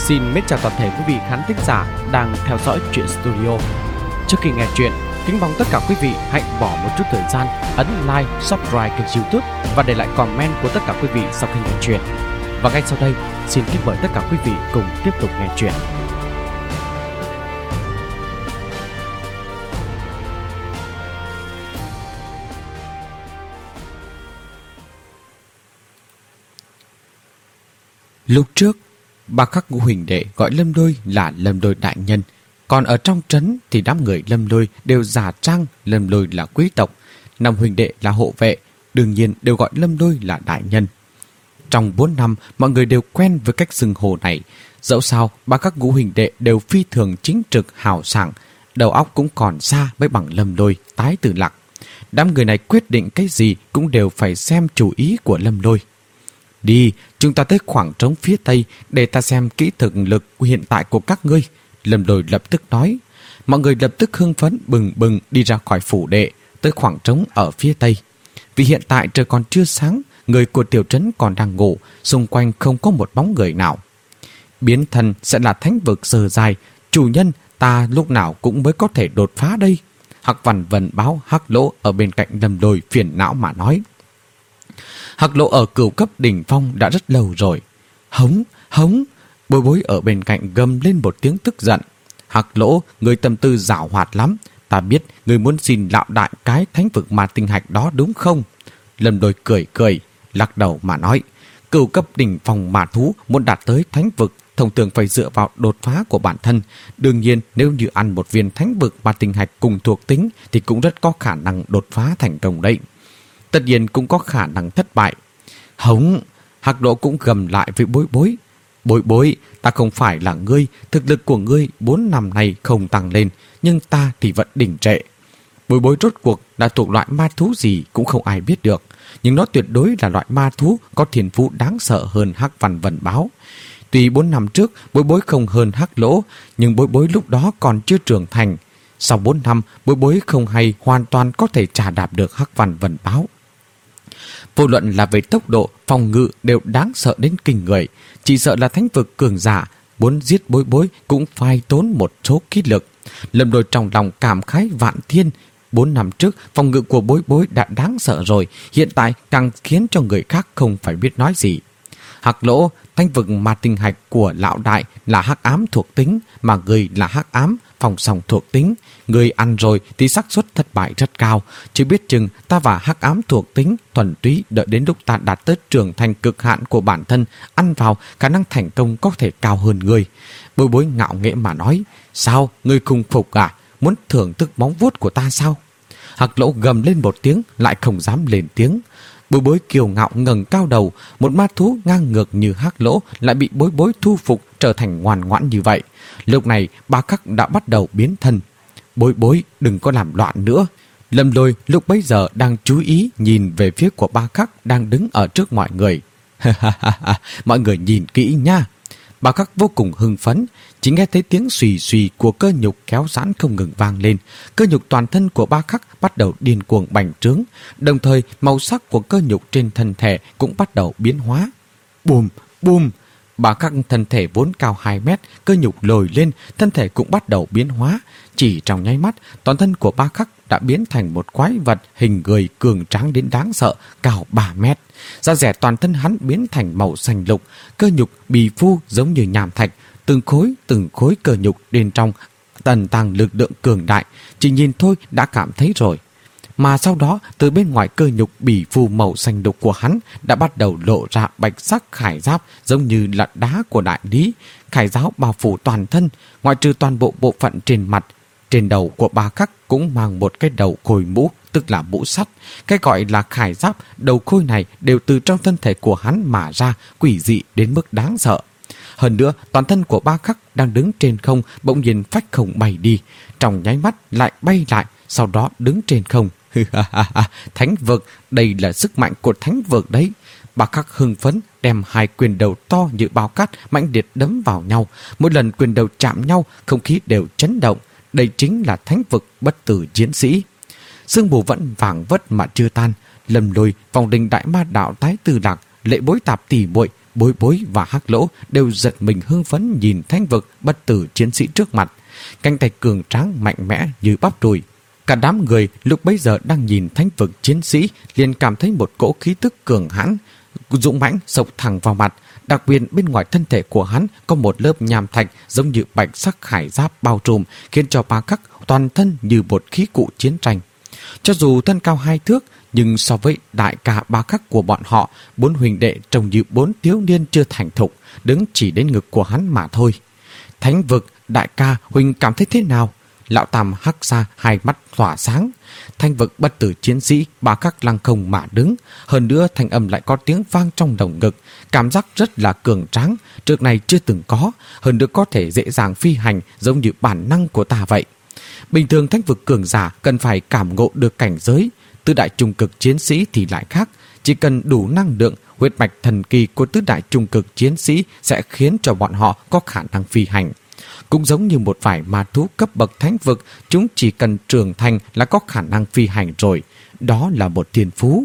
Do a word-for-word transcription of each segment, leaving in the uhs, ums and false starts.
Xin mến chào toàn thể quý vị khán thính giả đang theo dõi Truyện Studio. Trước khi nghe chuyện, kính mong tất cả quý vị hãy bỏ một chút thời gian ấn like, subscribe kênh YouTube và để lại comment của tất cả quý vị sau khi nghe chuyện. Và ngay sau đây, xin kính mời tất cả quý vị cùng tiếp tục nghe chuyện. Lúc trước, Ba Khắc Ngũ Huỳnh đệ gọi Lâm Lôi là Lâm Lôi đại nhân, còn ở trong trấn thì đám người Lâm Lôi đều giả trang Lâm Lôi là quý tộc, năm huynh đệ là hộ vệ, đương nhiên đều gọi Lâm Lôi là đại nhân. Trong bốn năm, mọi người đều quen với cách xưng hô này. Dẫu sao, Ba Khắc Ngũ Huỳnh đệ đều phi thường chính trực hào sảng, đầu óc cũng còn xa với bằng Lâm Lôi tái tử lạc. Đám người này quyết định cái gì cũng đều phải xem chủ ý của Lâm Lôi. Đi, chúng ta tới khoảng trống phía tây để ta xem kỹ thực lực hiện tại của các ngươi, Lâm Lôi lập tức nói. Mọi người lập tức hưng phấn bừng bừng đi ra khỏi phủ đệ, tới khoảng trống ở phía tây. Vì hiện tại trời còn chưa sáng, người của tiểu trấn còn đang ngủ, xung quanh không có một bóng người nào. Biến thân sẽ là thánh vực giờ dài, chủ nhân ta lúc nào cũng mới có thể đột phá đây. Hắc Văn Vân báo Hắc Lỗ ở bên cạnh Lâm Lôi phiền não mà nói. Hắc Lỗ ở cửu cấp đỉnh phong đã rất lâu rồi. Hống, hống, Bối Bối ở bên cạnh gầm lên một tiếng tức giận. Hắc Lỗ, người tâm tư giảo hoạt lắm, ta biết người muốn xin lão đại cái thánh vực mà tinh hạch đó đúng không? Lâm Lôi cười cười, lắc đầu mà nói, cửu cấp đỉnh phong mà thú muốn đạt tới thánh vực thông thường phải dựa vào đột phá của bản thân. Đương nhiên nếu như ăn một viên thánh vực mà tinh hạch cùng thuộc tính thì cũng rất có khả năng đột phá thành công đấy. Tất nhiên cũng có khả năng thất bại. Hống, Hắc Lỗ cũng gầm lại với Bối Bối. Bối Bối, ta không phải là ngươi, thực lực của ngươi bốn năm nay không tăng lên, nhưng ta thì vẫn đỉnh trệ. Bối Bối rốt cuộc đã thuộc loại ma thú gì cũng không ai biết được, nhưng nó tuyệt đối là loại ma thú có thiên phú đáng sợ hơn Hắc Văn Vân báo. Tuy bốn năm trước Bối Bối không hơn Hắc Lỗ, nhưng Bối Bối lúc đó còn chưa trưởng thành. Sau bốn năm, Bối Bối không hay hoàn toàn có thể trả đạp được Hắc Văn Vân báo. Vô luận là về tốc độ, phòng ngự đều đáng sợ đến kinh người. Chỉ sợ là thánh vực cường giả, muốn giết Bối Bối cũng phải tốn một số khí lực. Lâm Lôi trong lòng cảm khái vạn thiên. Bốn năm trước, phòng ngự của Bối Bối đã đáng sợ rồi, hiện tại càng khiến cho người khác không phải biết nói gì. Hắc Lỗ, thánh vực mà tinh hạch của lão đại là hắc ám thuộc tính, mà người là hắc ám phòng song thuộc tính. Người ăn rồi thì xác suất thất bại rất cao. Chỉ biết chừng ta và hắc ám thuộc tính thuần túy, đợi đến lúc ta đạt tới trưởng thành cực hạn của bản thân, ăn vào khả năng thành công có thể cao hơn người. Bối Bối ngạo nghễ mà nói, sao ngươi khùng phục à, muốn thưởng thức móng vuốt của ta sao? Hắc Lỗ gầm lên một tiếng, lại không dám lên tiếng. Bối Bối kiêu ngạo ngẩng cao đầu, một ma thú ngang ngược như Hắc Lỗ lại bị Bối Bối thu phục trở thành ngoan ngoãn như vậy. Lúc này Ba Khắc đã bắt đầu biến thân. Bối Bối đừng có làm loạn nữa. Lâm Lôi lúc bấy giờ đang chú ý nhìn về phía của Ba Khắc đang đứng ở trước mọi người. Mọi người nhìn kỹ nha. Ba Khắc vô cùng hưng phấn, chỉ nghe thấy tiếng xùy xùy của cơ nhục kéo giãn không ngừng vang lên. Cơ nhục toàn thân của Ba Khắc bắt đầu điên cuồng bành trướng, đồng thời màu sắc của cơ nhục trên thân thể cũng bắt đầu biến hóa. Bùm, bùm, Ba Khắc thân thể vốn cao hai mét, cơ nhục lồi lên, thân thể cũng bắt đầu biến hóa. Chỉ trong nháy mắt, toàn thân của Ba Khắc đã biến thành một quái vật hình người cường tráng đến đáng sợ, cao ba mét. Da dẻ toàn thân hắn biến thành màu xanh lục, cơ nhục bì phu giống như nham thạch, từng khối từng khối cơ nhục bên trong tần tàng lực lượng cường đại, chỉ nhìn thôi đã cảm thấy rồi. Mà sau đó, từ bên ngoài cơ nhục bì phu màu xanh lục của hắn đã bắt đầu lộ ra bạch sắc khải giáp giống như là đá của đại lý. Khải giáp bao phủ toàn thân, ngoại trừ toàn bộ bộ phận trên mặt. Trên đầu của Ba Khắc cũng mang một cái đầu khôi mũ, tức là mũ sắt. Cái gọi là khải giáp, đầu khôi này đều từ trong thân thể của hắn mà ra, quỷ dị đến mức đáng sợ. Hơn nữa, toàn thân của Ba Khắc đang đứng trên không bỗng nhiên phách không bay đi, trong nháy mắt lại bay lại, sau đó đứng trên không. Thánh vực, đây là sức mạnh của thánh vực đấy. Ba Khắc hưng phấn đem hai quyền đầu to như bao cát mãnh liệt đấm vào nhau. Mỗi lần quyền đầu chạm nhau, không khí đều chấn động. Đây chính là thánh vực bất tử chiến sĩ. Sương mù vẫn vàng vất mà chưa tan. Lâm Lôi, Vòng Đình Đại Ma Đạo Tái Tư Lạc, Lệ Bối Tạp Tỷ Muội, Bối Bối và Hắc Lỗ đều giật mình hưng phấn nhìn Thánh Vực bất tử chiến sĩ trước mặt, cánh tay cường tráng mạnh mẽ như bắp đùi. Cả đám người lúc bấy giờ đang nhìn Thánh Vực chiến sĩ liền cảm thấy một cỗ khí tức cường hãn, dũng mãnh xộc thẳng vào mặt. Đặc biệt bên ngoài thân thể của hắn có một lớp nham thạch giống như bạch sắc khải giáp bao trùm, khiến cho Ba Khắc toàn thân như một khí cụ chiến tranh. Cho dù thân cao hai thước, nhưng so với đại ca Ba Khắc của bọn họ, bốn huynh đệ trông như bốn thiếu niên chưa thành thục, đứng chỉ đến ngực của hắn mà thôi. Thánh Vực, đại ca, huynh cảm thấy thế nào? Lão Tam hắc ra hai mắt tỏa sáng. Thánh Vực bất tử chiến sĩ, Ba Khắc lăng không mà đứng. Hơn nữa thanh âm lại có tiếng vang trong lồng ngực, cảm giác rất là cường tráng, trước này chưa từng có. Hơn nữa có thể dễ dàng phi hành, giống như bản năng của ta vậy. Bình thường Thánh Vực cường giả cần phải cảm ngộ được cảnh giới, tứ đại trung cực chiến sĩ thì lại khác. Chỉ cần đủ năng lượng, huyết mạch thần kỳ của tứ đại trung cực chiến sĩ sẽ khiến cho bọn họ có khả năng phi hành. Cũng giống như một vài ma thú cấp bậc Thánh Vực, chúng chỉ cần trưởng thành là có khả năng phi hành rồi. Đó là một thiên phú.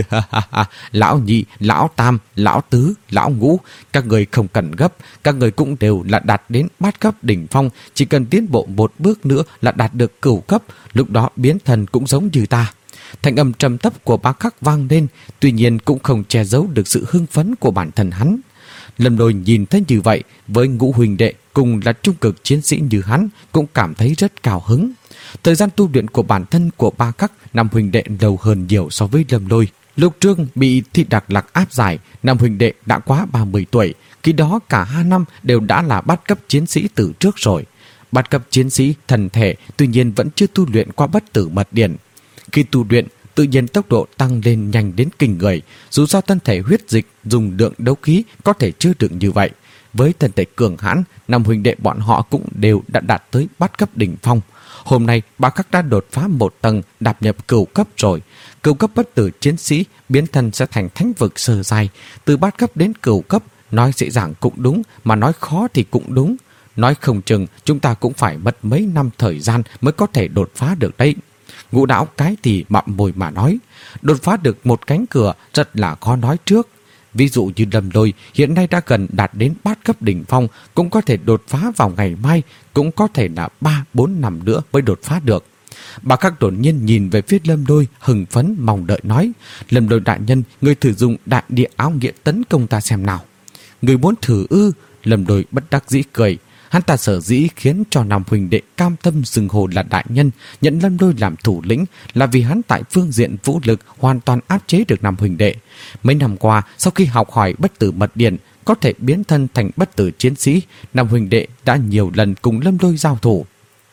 Lão nhị, lão tam, lão tứ, lão ngũ, các người không cần gấp, các người cũng đều là đạt đến bát cấp đỉnh phong, chỉ cần tiến bộ một bước nữa là đạt được cửu cấp, lúc đó biến thần cũng giống như ta. Thanh âm trầm thấp của Ba Khắc vang lên, tuy nhiên cũng không che giấu được sự hưng phấn của bản thân hắn. Lâm Lôi nhìn thấy như vậy, với ngũ huynh đệ cùng là trung cực chiến sĩ như hắn, cũng cảm thấy rất cao hứng. Thời gian tu luyện của bản thân của Ba Khắc, năm huynh đệ lâu hơn nhiều so với Lâm Lôi. Lúc trước bị Thị Đặc Lạc áp giải, năm huynh đệ đã quá ba mươi tuổi, khi đó cả hai năm đều đã là bát cấp chiến sĩ từ trước rồi. Bát cấp chiến sĩ thần thể, tuy nhiên vẫn chưa tu luyện qua bất tử mật điển. Khi tu luyện, tự nhiên tốc độ tăng lên nhanh đến kinh người, dù sao thân thể huyết dịch dùng lượng đấu khí có thể chứa đựng như vậy. Với thân thể cường hãn, năm huynh đệ bọn họ cũng đều đã đạt tới bát cấp đỉnh phong. Hôm nay, Ba Khắc đã đột phá một tầng, đạp nhập cửu cấp rồi. Cửu cấp bất tử chiến sĩ biến thân sẽ thành Thánh Vực sơ giai. Từ bát cấp đến cửu cấp, nói dễ dàng cũng đúng, mà nói khó thì cũng đúng. Nói không chừng chúng ta cũng phải mất mấy năm thời gian mới có thể đột phá được đấy. Ngũ Đảo cái thì mặm môi mà nói, đột phá được một cánh cửa rất là khó nói trước. Ví dụ như Lâm Lôi hiện nay đã gần đạt đến bát cấp đỉnh phong, cũng có thể đột phá vào ngày mai, cũng có thể là ba bốn năm nữa mới đột phá được. Bà Khắc đột nhiên nhìn về phía Lâm Lôi, hưng phấn mong đợi nói, Lâm Lôi đại nhân, người thử dùng đại địa áo nghĩa tấn công ta xem nào. Người muốn thử ư? Lâm Lôi bất đắc dĩ cười. Hắn ta sở dĩ khiến cho năm huynh đệ cam tâm xưng hô là đại nhân, nhận Lâm Lôi làm thủ lĩnh, là vì hắn tại phương diện vũ lực hoàn toàn áp chế được năm huynh đệ. Mấy năm qua, sau khi học hỏi bất tử mật điển, có thể biến thân thành bất tử chiến sĩ, năm huynh đệ đã nhiều lần cùng Lâm Lôi giao thủ.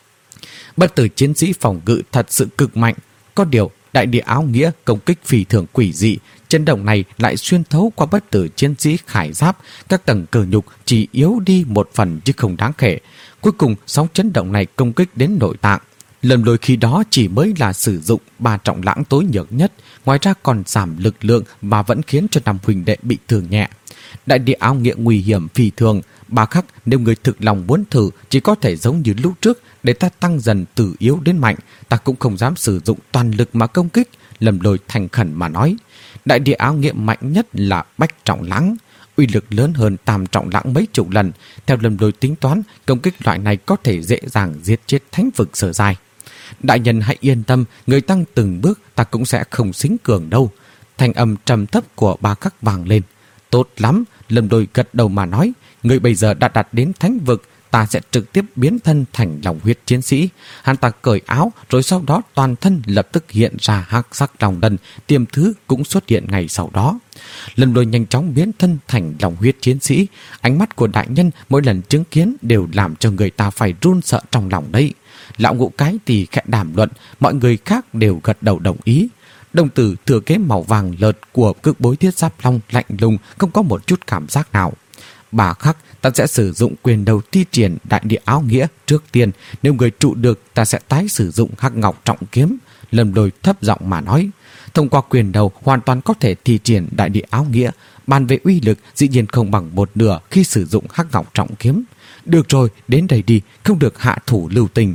Bất tử chiến sĩ phòng ngự thật sự cực mạnh, có điều đại địa áo nghĩa công kích phi thường quỷ dị, chấn động này lại xuyên thấu qua bất tử chiến sĩ khải giáp, các tầng cơ nhục chỉ yếu đi một phần chứ không đáng kể. Cuối cùng sóng chấn động này công kích đến nội tạng. Lâm Lôi khi đó chỉ mới là sử dụng ba trọng lãng tối nhược nhất, ngoài ra còn giảm lực lượng mà vẫn khiến cho năm huynh đệ bị thương nhẹ. Đại địa áo nghĩa nguy hiểm phi thường, Ba Khắc nếu người thực lòng muốn thử chỉ có thể giống như lúc trước, để ta tăng dần từ yếu đến mạnh, ta cũng không dám sử dụng toàn lực mà công kích. Lâm Lôi thành khẩn mà nói, đại địa áo nghĩa mạnh nhất là bách trọng lãng, uy lực lớn hơn tam trọng lãng mấy chục lần. Theo Lâm Lôi tính toán, công kích loại này có thể dễ dàng giết chết Thánh Vực sở giai. Đại nhân hãy yên tâm, người tăng từng bước, ta cũng sẽ không xính cường đâu. Thanh âm trầm thấp của Ba Khắc vang lên. Tốt lắm, Lâm Lôi gật đầu mà nói, người bây giờ đã đạt đến Thánh Vực, ta sẽ trực tiếp biến thân thành lòng huyết chiến sĩ. Hắn ta cởi áo, rồi sau đó toàn thân lập tức hiện ra hắc sắc lòng đần, tiềm thứ cũng xuất hiện ngày sau đó. Lâm Lôi nhanh chóng biến thân thành lòng huyết chiến sĩ, ánh mắt của đại nhân mỗi lần chứng kiến đều làm cho người ta phải run sợ trong lòng đấy. Lão Ngũ cái thì khẽ đàm luận, mọi người khác đều gật đầu đồng ý. Đồng tử thừa kế màu vàng lợt của Cực Bối Thiết Giáp Long lạnh lùng, không có một chút cảm giác nào. Ba Khắc, ta sẽ sử dụng quyền đầu thi triển đại địa áo nghĩa trước tiên, nếu người trụ được ta sẽ tái sử dụng Hắc Ngọc Trọng Kiếm. Lâm Lôi thấp giọng mà nói, thông qua quyền đầu hoàn toàn có thể thi triển đại địa áo nghĩa, bàn về uy lực dĩ nhiên không bằng một nửa khi sử dụng Hắc Ngọc Trọng Kiếm. Được rồi, đến đây đi, không được hạ thủ lưu tình.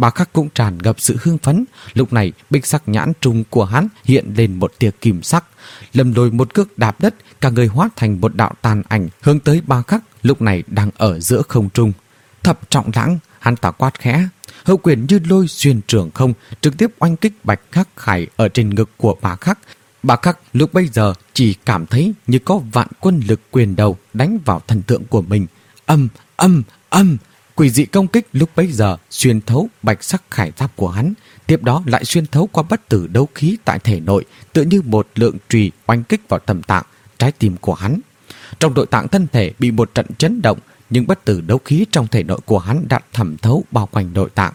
Bà Khắc cũng tràn ngập sự hưng phấn. Lúc này bích sắc nhãn trung của hắn hiện lên một tia kim sắc. Lâm Lôi một cước đạp đất, cả người hóa thành một đạo tàn ảnh hướng tới Bà Khắc lúc này đang ở giữa không trung. Thập trọng lãng, hắn ta quát khẽ. Hữu quyền như lôi xuyên trường không, trực tiếp oanh kích Bạch Khắc Khải ở trên ngực của Bà Khắc. Bà Khắc lúc bây giờ chỉ cảm thấy như có vạn quân lực quyền đầu đánh vào thần tượng của mình. Âm, âm, âm. Quỷ dị công kích lúc bấy giờ xuyên thấu bạch sắc khải giáp của hắn, tiếp đó lại xuyên thấu qua bất tử đấu khí tại thể nội, tựa như một lượng chùy oanh kích vào tâm tạng, trái tim của hắn. Trong nội tạng thân thể bị một trận chấn động, nhưng bất tử đấu khí trong thể nội của hắn đã thẩm thấu bao quanh nội tạng.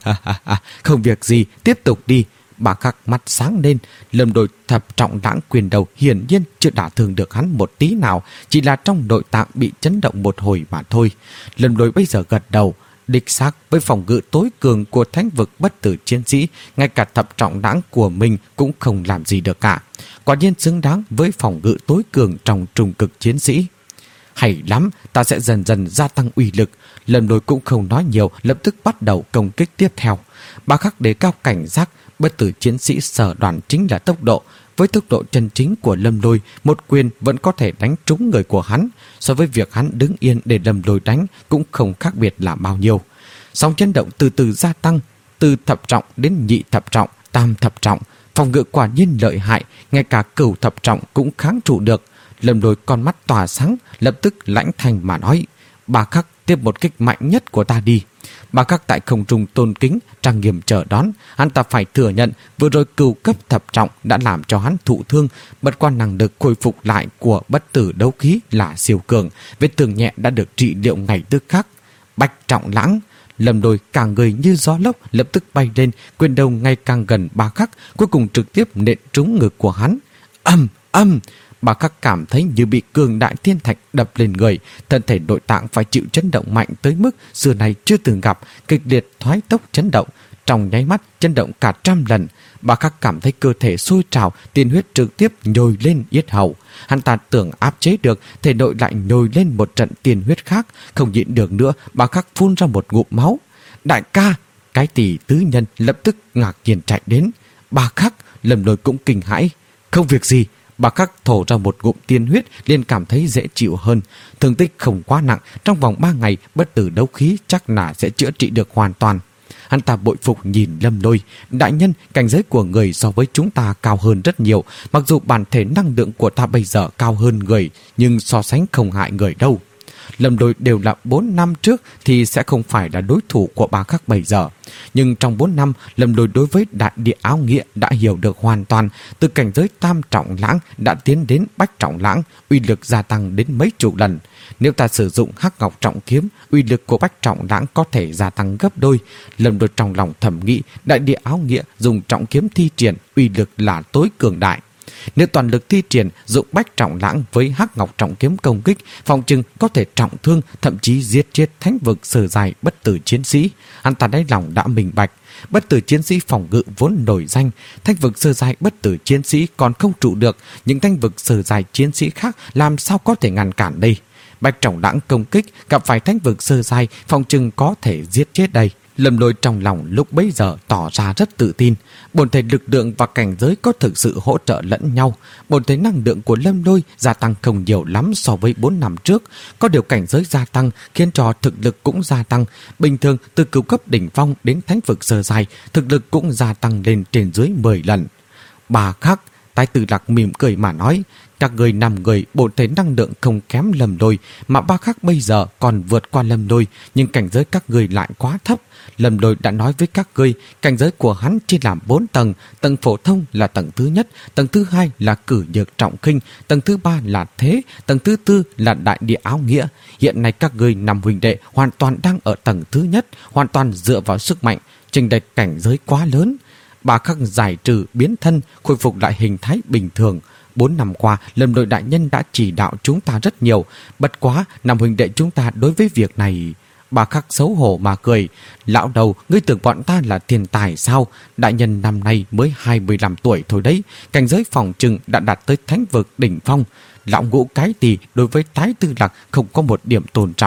Không việc gì, tiếp tục đi. Bà Khắc mắt sáng lên. Lâm Lôi thập trọng lãng quyền đầu hiển nhiên chưa đả thương được hắn một tí nào, chỉ là trong nội tạng bị chấn động một hồi mà thôi. Lâm Lôi bây giờ gật đầu. Đích xác với phòng ngự tối cường của thánh vực bất tử chiến sĩ, ngay cả thập trọng lãng của mình cũng không làm gì được cả. Quả nhiên xứng đáng với phòng ngự tối cường trong trung cực chiến sĩ. Hay lắm, ta sẽ dần dần gia tăng uy lực. Lâm Lôi cũng không nói nhiều, lập tức bắt đầu công kích tiếp theo. Bà Khắc đề cao cảnh giác. Bất tử chiến sĩ sở đoàn chính là tốc độ. Với tốc độ chân chính của Lâm Lôi, một quyền vẫn có thể đánh trúng người của hắn. So với việc hắn đứng yên để Lâm Lôi đánh cũng không khác biệt là bao nhiêu. Sóng chấn động từ từ gia tăng, từ thập trọng đến nhị thập trọng, tam thập trọng. Phòng ngự quả nhiên lợi hại, ngay cả cửu thập trọng cũng kháng trụ được. Lâm Lôi con mắt tỏa sáng, lập tức lãnh thành mà nói. Bà Khắc tiếp một kích mạnh nhất của ta đi. Bà Khắc tại không trung tôn kính, trang nghiêm chờ đón. Hắn ta phải thừa nhận vừa rồi cửu cấp thập trọng đã làm cho hắn thụ thương. Bất quan năng lực khôi phục lại của bất tử đấu khí là siêu cường. Vết thương nhẹ đã được trị liệu ngay tức khắc. Bạch trọng lãng. Lâm Lôi cả người như gió lốc lập tức bay lên, quyền đầu ngày càng gần Bà Khắc, cuối cùng trực tiếp nện trúng ngực của hắn. Âm, âm. Bà Khắc cảm thấy như bị cường đại thiên thạch đập lên người, thân thể nội tạng phải chịu chấn động mạnh tới mức xưa nay chưa từng gặp, kịch liệt thoái tốc chấn động. Trong nháy mắt chấn động cả trăm lần, Bà Khắc cảm thấy cơ thể sôi trào, tiên huyết trực tiếp nhồi lên yết hầu. Hắn ta tưởng áp chế được, thể nội lại nhồi lên một trận tiên huyết khác, không nhịn được nữa, Bà Khắc phun ra một ngụm máu. Đại ca! Cái tỷ tứ nhân lập tức ngạc nhiên chạy đến. Bà Khắc! Lâm Lôi cũng kinh hãi. Không việc gì. Bà Khắc thổ ra một ngụm tiên huyết, liền cảm thấy dễ chịu hơn. Thương tích không quá nặng, trong vòng ba ngày bất tử đấu khí chắc là sẽ chữa trị được hoàn toàn. Hắn ta bội phục nhìn Lâm Lôi. Đại nhân, cảnh giới của người so với chúng ta cao hơn rất nhiều. Mặc dù bản thể năng lượng của ta bây giờ cao hơn người, nhưng so sánh không hại người đâu. Lâm Lôi đều là bốn năm trước thì sẽ không phải là đối thủ của Bà Khắc bây giờ. Nhưng trong bốn năm, Lâm Lôi đối với đại địa áo nghĩa đã hiểu được hoàn toàn. Từ cảnh giới tam trọng lãng đã tiến đến bách trọng lãng, uy lực gia tăng đến mấy chục lần. Nếu ta sử dụng hắc ngọc trọng kiếm, uy lực của bách trọng lãng có thể gia tăng gấp đôi. Lâm Lôi trong lòng thẩm nghĩ, đại địa áo nghĩa dùng trọng kiếm thi triển, uy lực là tối cường đại. Nếu toàn lực thi triển dụng bách trọng lãng với hắc ngọc trọng kiếm công kích, phòng chừng có thể trọng thương, thậm chí giết chết thánh vực sơ dài bất tử chiến sĩ. Hắn ta đáy lòng đã minh bạch, bất tử chiến sĩ phòng ngự vốn nổi danh, thánh vực sơ dài bất tử chiến sĩ còn không trụ được, những thánh vực sơ dài chiến sĩ khác làm sao có thể ngăn cản đây? Bách trọng lãng công kích gặp phải thánh vực sơ dài, phòng chừng có thể giết chết đây. Lâm Lôi trong lòng lúc bấy giờ tỏ ra rất tự tin. Bổn thể lực lượng và cảnh giới có thực sự hỗ trợ lẫn nhau. Bổn thể năng lượng của Lâm Lôi gia tăng không nhiều lắm so với bốn năm trước. Có điều cảnh giới gia tăng khiến cho thực lực cũng gia tăng. Bình thường từ cửu cấp đỉnh phong đến thánh vực sơ dài, thực lực cũng gia tăng lên trên dưới mười lần. Bà Khắc, Thái Tử Lạc mỉm cười mà nói, các người năm người bổn thể năng lượng không kém Lâm Lôi, mà Bà Khắc bây giờ còn vượt qua Lâm Lôi, nhưng cảnh giới các người lại quá thấp. Lâm Lôi đã nói với các ngươi, cảnh giới của hắn chia làm bốn tầng, tầng phổ thông là tầng thứ nhất, tầng thứ hai là cử nhược trọng khinh, tầng thứ ba là thế, tầng thứ tư là đại địa áo nghĩa. Hiện nay các ngươi năm huynh đệ hoàn toàn đang ở tầng thứ nhất, hoàn toàn dựa vào sức mạnh, chênh lệch cảnh giới quá lớn. Bà Khắc giải trừ biến thân, khôi phục lại hình thái bình thường. Bốn năm qua, Lâm Lôi đại nhân đã chỉ đạo chúng ta rất nhiều. Bất quá, năm huynh đệ chúng ta đối với việc này... Bà Khắc xấu hổ mà cười. Lão đầu, ngươi tưởng bọn ta là thiên tài sao? Đại nhân năm nay mới hai mươi lăm tuổi thôi đấy. Cảnh giới phòng trừng đã đạt tới thánh vực đỉnh phong. Lão Ngũ cái gì đối với Thái Tử Lạc không có một điểm tôn trọng.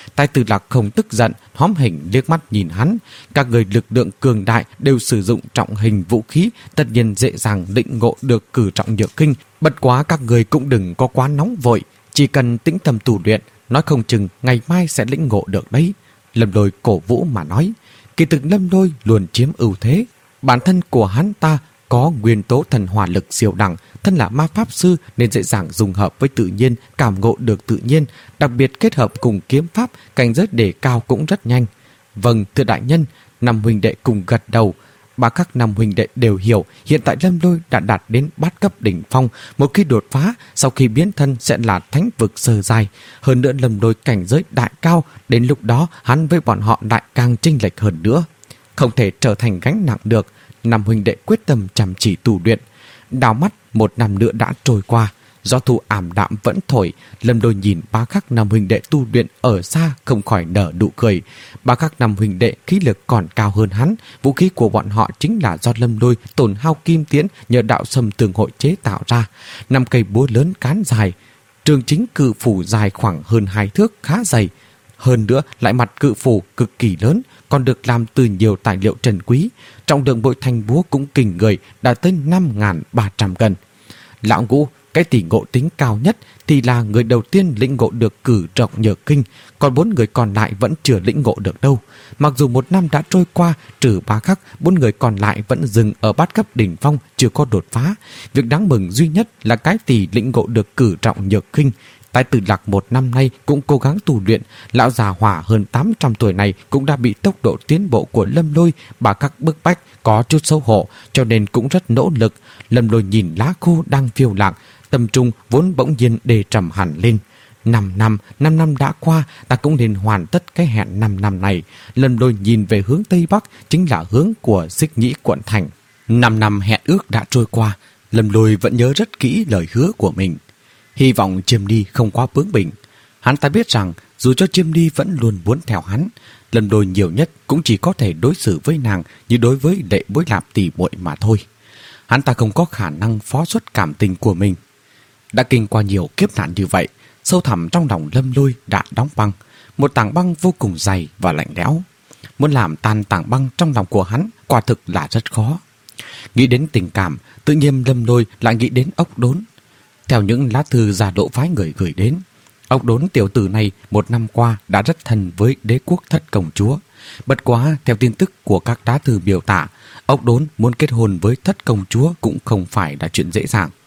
Tài Tử Lạc không tức giận, hóm hình liếc mắt nhìn hắn. Các người lực lượng cường đại đều sử dụng trọng hình vũ khí, tất nhiên dễ dàng lĩnh ngộ được cử trọng nhược kinh. Bất quá các người cũng đừng có quá nóng vội, chỉ cần tĩnh tâm tu luyện, nói không chừng ngày mai sẽ lĩnh ngộ được đấy. Lâm Lôi cổ vũ mà nói. Kỳ thực Lâm Lôi luôn chiếm ưu thế. Bản thân của hắn ta có nguyên tố thần hỏa lực siêu đẳng, thân là ma pháp sư nên dễ dàng dùng hợp với tự nhiên, cảm ngộ được tự nhiên, đặc biệt kết hợp cùng kiếm pháp, cảnh giới đề cao cũng rất nhanh. Vâng, thưa đại nhân, năm huynh đệ cùng gật đầu. Ba các năm huynh đệ đều hiểu hiện tại Lâm Lôi đã đạt đến bát cấp đỉnh phong, một khi đột phá, sau khi biến thân sẽ là thánh vực sơ giai. Hơn nữa Lâm Lôi cảnh giới đại cao, đến lúc đó hắn với bọn họ lại càng chênh lệch hơn nữa. Không thể trở thành gánh nặng được. Năm huynh đệ quyết tâm chăm chỉ tu luyện. Đào mắt một năm nữa đã trôi qua, gió thu ảm đạm vẫn thổi. Lâm Lôi nhìn ba khắc năm huynh đệ tu luyện ở xa không khỏi nở nụ cười. Ba khắc năm huynh đệ khí lực còn cao hơn hắn, vũ khí của bọn họ chính là do Lâm Lôi tổn hao kim tiến nhờ đạo sâm tường hội chế tạo ra. Năm cây búa lớn cán dài, trường chính cự phủ dài khoảng hơn hai thước, khá dày. Hơn nữa lại mặt cự phủ cực kỳ lớn, còn được làm từ nhiều tài liệu trân quý. Trọng lượng mỗi thanh búa cũng kinh người, đã tới năm nghìn ba trăm cân. Lão Ngũ, cái tỷ ngộ tính cao nhất thì là người đầu tiên lĩnh ngộ được cử trọng nhược kinh, còn bốn người còn lại vẫn chưa lĩnh ngộ được đâu. Mặc dù một năm đã trôi qua, trừ ba khắc, bốn người còn lại vẫn dừng ở bát cấp đỉnh phong, chưa có đột phá. Việc đáng mừng duy nhất là cái tỷ lĩnh ngộ được cử trọng nhược kinh. Tài Tử Lạc một năm nay cũng cố gắng tu luyện, lão già hỏa hơn tám trăm tuổi này cũng đã bị tốc độ tiến bộ của Lâm Lôi bà các bức bách, có chút xấu hổ, cho nên cũng rất nỗ lực. Lâm Lôi nhìn lá khô đang phiêu lãng, tâm trung vốn bỗng nhiên đề trầm hẳn lên. Năm năm, năm năm đã qua, ta cũng nên hoàn tất cái hẹn năm năm này. Lâm Lôi nhìn về hướng Tây Bắc, chính là hướng của Xích Nhĩ quận thành. Năm năm hẹn ước đã trôi qua, Lâm Lôi vẫn nhớ rất kỹ lời hứa của mình. Hy vọng Chiêm Đi không quá bướng bỉnh. Hắn ta biết rằng dù cho Chiêm Đi vẫn luôn muốn theo hắn, Lâm Lôi nhiều nhất cũng chỉ có thể đối xử với nàng như đối với Lệ Bối Lạp tỷ muội mà thôi. Hắn ta không có khả năng phó xuất cảm tình của mình. Đã kinh qua nhiều kiếp nạn như vậy, sâu thẳm trong lòng Lâm Lôi đã đóng băng, một tảng băng vô cùng dày và lạnh lẽo. Muốn làm tan tảng băng trong lòng của hắn quả thực là rất khó. Nghĩ đến tình cảm, tự nhiên Lâm Lôi lại nghĩ đến Ốc Đốn. Theo những lá thư Gia Đỗ phái người gửi đến, Ốc Đốn tiểu tử này một năm qua đã rất thân với đế quốc Thất Công Chúa. Bất quá, theo tin tức của các lá thư biểu tả, Ốc Đốn muốn kết hôn với Thất Công Chúa cũng không phải là chuyện dễ dàng.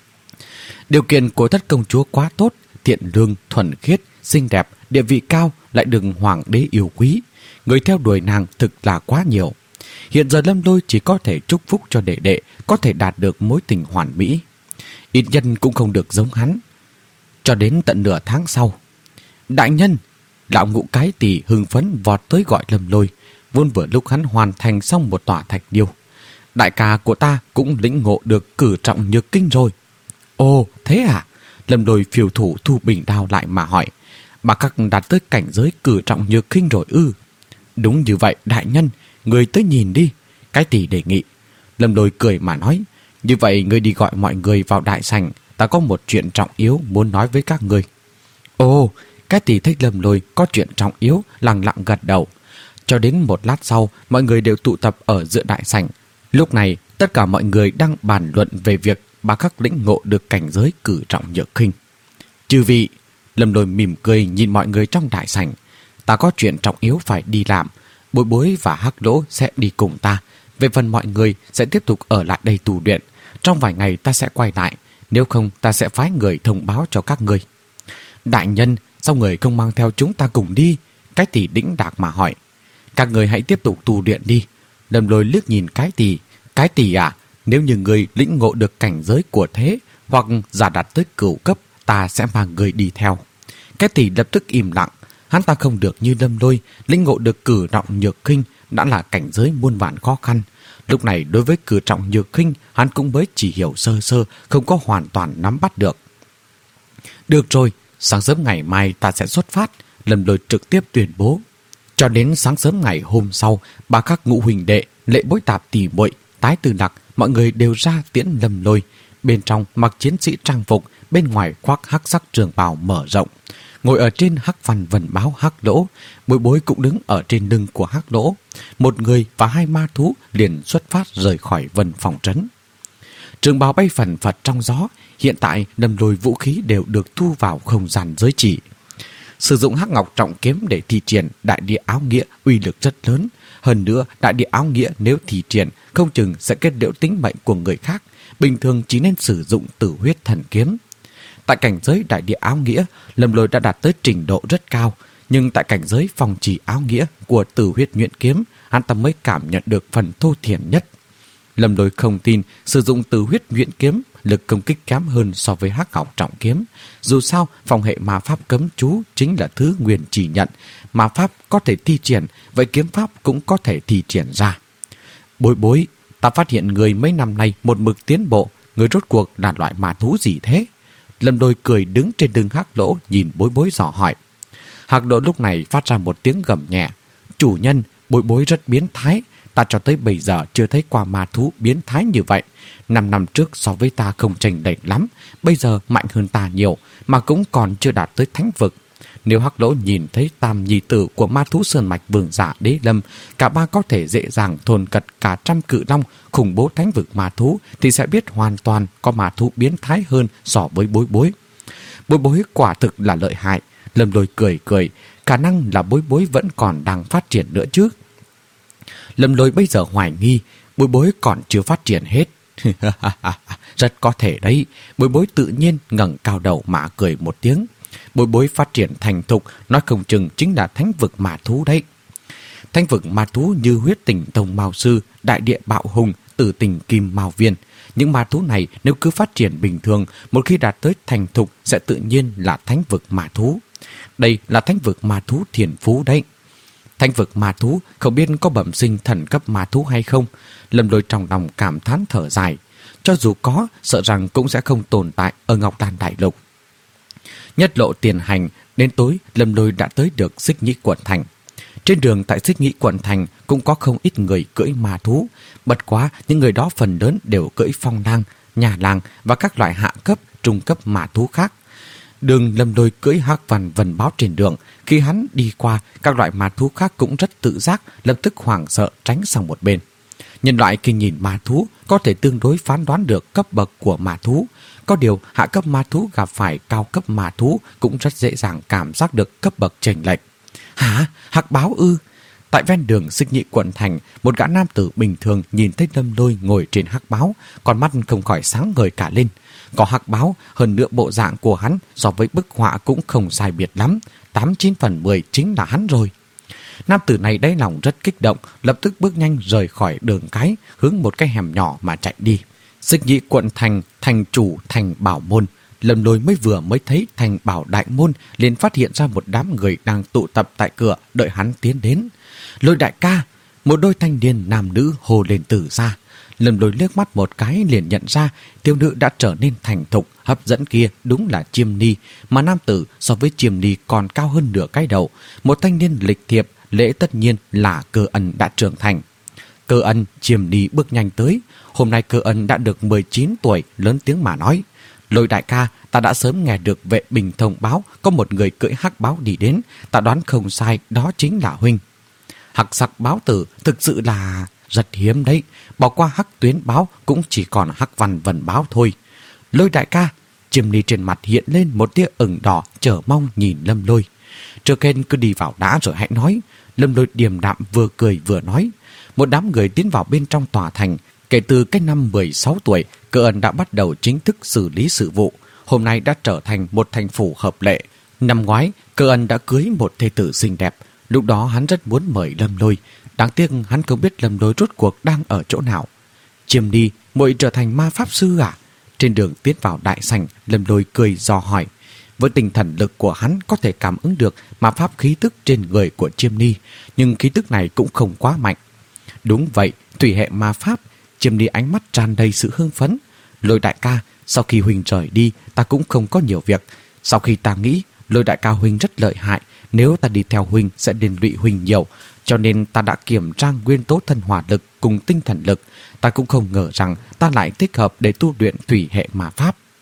Điều kiện của Thất Công Chúa quá tốt, thiện lương, thuần khiết, xinh đẹp, địa vị cao, lại được hoàng đế yêu quý. Người theo đuổi nàng thực là quá nhiều. Hiện giờ Lâm Lôi chỉ có thể chúc phúc cho đệ đệ có thể đạt được mối tình hoàn mỹ. Ít nhân cũng không được giống hắn. Cho đến tận nửa tháng sau, đại nhân, lão Ngũ cái tỷ hưng phấn vọt tới gọi Lâm Lôi. Vốn vừa lúc hắn hoàn thành xong một tòa thạch điêu. Đại ca của ta cũng lĩnh ngộ được cử trọng nhược kinh rồi. Ồ, thế à? Lâm Lôi phiêu thủ thu bình đao lại mà hỏi. Bà các đạt tới cảnh giới cử trọng nhược kinh rồi ư? Đúng như vậy đại nhân, người tới nhìn đi. Cái tỷ đề nghị. Lâm Lôi cười mà nói. Như vậy ngươi đi gọi mọi người vào đại sảnh, ta có một chuyện trọng yếu muốn nói với các ngươi. Ồ, cái tỷ thấy Lâm Lôi có chuyện trọng yếu, lặng lặng gật đầu. Cho đến một lát sau, mọi người đều tụ tập ở giữa đại sảnh. Lúc này, tất cả mọi người đang bàn luận về việc bà khắc lĩnh ngộ được cảnh giới cử trọng nhược kinh. Chư vị, Lâm Lôi mỉm cười nhìn mọi người trong đại sảnh. Ta có chuyện trọng yếu phải đi làm. Bối Bối và Hắc Lỗ sẽ đi cùng ta. Về phần mọi người sẽ tiếp tục ở lại đây tu luyện. Trong vài ngày ta sẽ quay lại, nếu không ta sẽ phái người thông báo cho các người. Đại nhân, sao người không mang theo chúng ta cùng đi? Cái tỷ đĩnh đạc mà hỏi. Các người hãy tiếp tục tu luyện đi. Lâm Lôi liếc nhìn cái tỷ. Cái tỷ à, nếu như người lĩnh ngộ được cảnh giới của thế hoặc giả đạt tới cửu cấp, ta sẽ mang người đi theo. Cái tỷ lập tức im lặng. Hắn ta không được như Lâm Lôi lĩnh ngộ được cử trọng nhược kinh đã là cảnh giới muôn vàn khó khăn. Lúc này đối với cử trọng nhược kinh, hắn cũng mới chỉ hiểu sơ sơ, không có hoàn toàn nắm bắt được. Được rồi, sáng sớm ngày mai ta sẽ xuất phát. Lâm Lôi trực tiếp tuyên bố. Cho đến sáng sớm ngày hôm sau, ba các ngũ huỳnh đệ, Lệ Bối Tạp tỷ muội, Tái Tử Lạc, mọi người đều ra tiễn Lâm Lôi. Bên trong mặc chiến sĩ trang phục, bên ngoài khoác hắc sắc trường bào mở rộng. Ngồi ở trên hắc văn vần báo hắc lỗ, Bối Bối cũng đứng ở trên lưng của hắc lỗ. Một người và hai ma thú liền xuất phát rời khỏi vân phòng trấn. Trường bào bay phần phật trong gió. Hiện tại Lâm Lôi vũ khí đều được thu vào không gian giới chỉ. Sử dụng hắc ngọc trọng kiếm để thi triển đại địa áo nghĩa uy lực rất lớn. Hơn nữa, đại địa áo nghĩa nếu thi triển không chừng sẽ kết liễu tính mệnh của người khác. Bình thường chỉ nên sử dụng tử huyết thần kiếm. Tại cảnh giới đại địa áo nghĩa, Lâm Lôi đã đạt tới trình độ rất cao. Nhưng tại cảnh giới phong trì áo nghĩa của tử huyết nhuyễn kiếm, hắn ta mới cảm nhận được phần thô thiển nhất. Lâm Lôi không tin sử dụng tử huyết nhuyễn kiếm lực công kích kém hơn so với hắc ngọc trọng kiếm. Dù sao, phòng hệ ma pháp cấm chú chính là thứ nguyên chỉ nhận. Ma pháp có thể thi triển, vậy kiếm pháp cũng có thể thi triển ra. Bối Bối, ta phát hiện người mấy năm nay một mực tiến bộ. Người rốt cuộc là loại ma thú gì thế? Lâm Lôi cười đứng trên lưng hắc lỗ nhìn Bối Bối dò hỏi. Hắc lỗ lúc này phát ra một tiếng gầm nhẹ. Chủ nhân, Bối Bối rất biến thái. Ta cho tới bây giờ chưa thấy qua ma thú biến thái như vậy. Năm năm trước so với ta không chênh lệch lắm, bây giờ mạnh hơn ta nhiều, mà cũng còn chưa đạt tới thánh vực. Nếu hắc lỗ nhìn thấy tam nhi tử của ma thú sơn mạch vương giả Đế Lâm, cả ba có thể dễ dàng thôn cật cả trăm cự long khủng bố thánh vực ma thú, thì sẽ biết hoàn toàn có ma thú biến thái hơn so với Bối Bối. Bối Bối quả thực là lợi hại. Lâm Lôi cười cười, khả năng là Bối Bối vẫn còn đang phát triển nữa chứ. Lâm Lôi bây giờ hoài nghi Bối Bối còn chưa phát triển hết. Rất có thể đấy. Bối Bối tự nhiên ngẩng cao đầu mà cười một tiếng. Bối Bối phát triển thành thục, nói không chừng chính là thánh vực ma thú đấy. Thánh vực ma thú như huyết tình tông mao sư, đại địa bạo hùng, tử tình kim mao viên. Những ma thú này nếu cứ phát triển bình thường, một khi đạt tới thành thục sẽ tự nhiên là thánh vực ma thú. Đây là thánh vực ma thú thiền phú đấy. Thánh vực ma thú không biết có bẩm sinh thần cấp ma thú hay không. Lâm Lôi trong lòng cảm thán thở dài. Cho dù có, sợ rằng cũng sẽ không tồn tại ở Ngọc Đan Đại Lục. Nhất lộ tiền hành, đến tối Lâm Lôi đã tới được Xích Nhĩ Quận Thành. Trên đường tại Xích Nhĩ Quận Thành cũng có không ít người cưỡi ma thú. Bất quá những người đó phần lớn đều cưỡi phong lang, nhà lang và các loại hạ cấp, trung cấp ma thú khác. Đường Lâm Lôi cưỡi hắc văn vần báo trên đường. Khi hắn đi qua, các loại ma thú khác cũng rất tự giác, lập tức hoảng sợ tránh sang một bên. Nhân loại khi nhìn ma thú có thể tương đối phán đoán được cấp bậc của ma thú. Có điều hạ cấp ma thú gặp phải cao cấp ma thú cũng rất dễ dàng cảm giác được cấp bậc chênh lệch. Hả? Hắc báo ư? Tại ven đường Xích Nhĩ Quận Thành, một gã nam tử bình thường nhìn thấy Lâm Lôi ngồi trên hắc báo, con mắt không khỏi sáng ngời cả lên. Có hắc báo, hơn nữa bộ dạng của hắn so với bức họa cũng không sai biệt lắm, tám chín phần mười chính là hắn rồi. Nam tử này đáy lòng rất kích động, lập tức bước nhanh rời khỏi đường cái, hướng một cái hẻm nhỏ mà chạy đi. Xích Nhĩ Quận Thành, thành chủ thành Bảo Môn. Lâm Lôi mới vừa mới thấy thành Bảo Đại Môn, liền phát hiện ra một đám người đang tụ tập tại cửa đợi hắn tiến đến. Lôi đại ca! Một đôi thanh niên nam nữ hô lên từ xa. Lâm Lôi liếc mắt một cái liền nhận ra thiếu nữ đã trở nên thành thục, hấp dẫn kia đúng là Chiêm Ni, mà nam tử so với Chiêm Ni còn cao hơn nửa cái đầu. Một thanh niên lịch thiệp, lễ tất nhiên là Cơ Ân đã trưởng thành. Cơ Ân, Chiêm Ni bước nhanh tới. Hôm nay Cơ Ân đã được mười chín tuổi, lớn tiếng mà nói. Lôi đại ca, ta đã sớm nghe được vệ bình thông báo có một người cưỡi hắc báo đi đến. Ta đoán không sai, đó chính là huynh. Hắc sắc báo tử thực sự là rất hiếm đấy. Bỏ qua hắc tuyến báo cũng chỉ còn hắc văn vần báo thôi. Lôi đại ca! Chiêm Ni trên mặt hiện lên một tia ửng đỏ, chờ mong nhìn Lâm Lôi. Trước hết cứ đi vào đã rồi hãy nói. Lâm Lôi điềm đạm vừa cười vừa nói. Một đám người tiến vào bên trong tòa thành. Kể từ cái năm mười sáu tuổi, Cơ Ân đã bắt đầu chính thức xử lý sự vụ. Hôm nay đã trở thành một thành phủ hợp lệ. Năm ngoái, Cơ Ân đã cưới một thê tử xinh đẹp. Lúc đó hắn rất muốn mời Lâm Lôi. Đáng tiếc hắn không biết Lâm Lôi rốt cuộc đang ở chỗ nào. Chiêm Ni, muội trở thành ma pháp sư à? Trên đường tiến vào đại sảnh, Lâm Lôi cười dò hỏi. Với tinh thần lực của hắn có thể cảm ứng được ma pháp khí tức trên người của Chiêm Ni, nhưng khí tức này cũng không quá mạnh. Đúng vậy, thủy hệ ma pháp. Chiêm Ni ánh mắt tràn đầy sự hưng phấn. Lôi đại ca, sau khi huynh rời đi, ta cũng không có nhiều việc. Sau khi ta nghĩ, Lôi đại ca huynh rất lợi hại. Nếu ta đi theo huynh sẽ liên lụy huynh nhiều, cho nên ta đã kiểm tra nguyên tố thân hỏa lực cùng tinh thần lực. Ta cũng không ngờ rằng ta lại thích hợp để tu luyện thủy hệ ma pháp.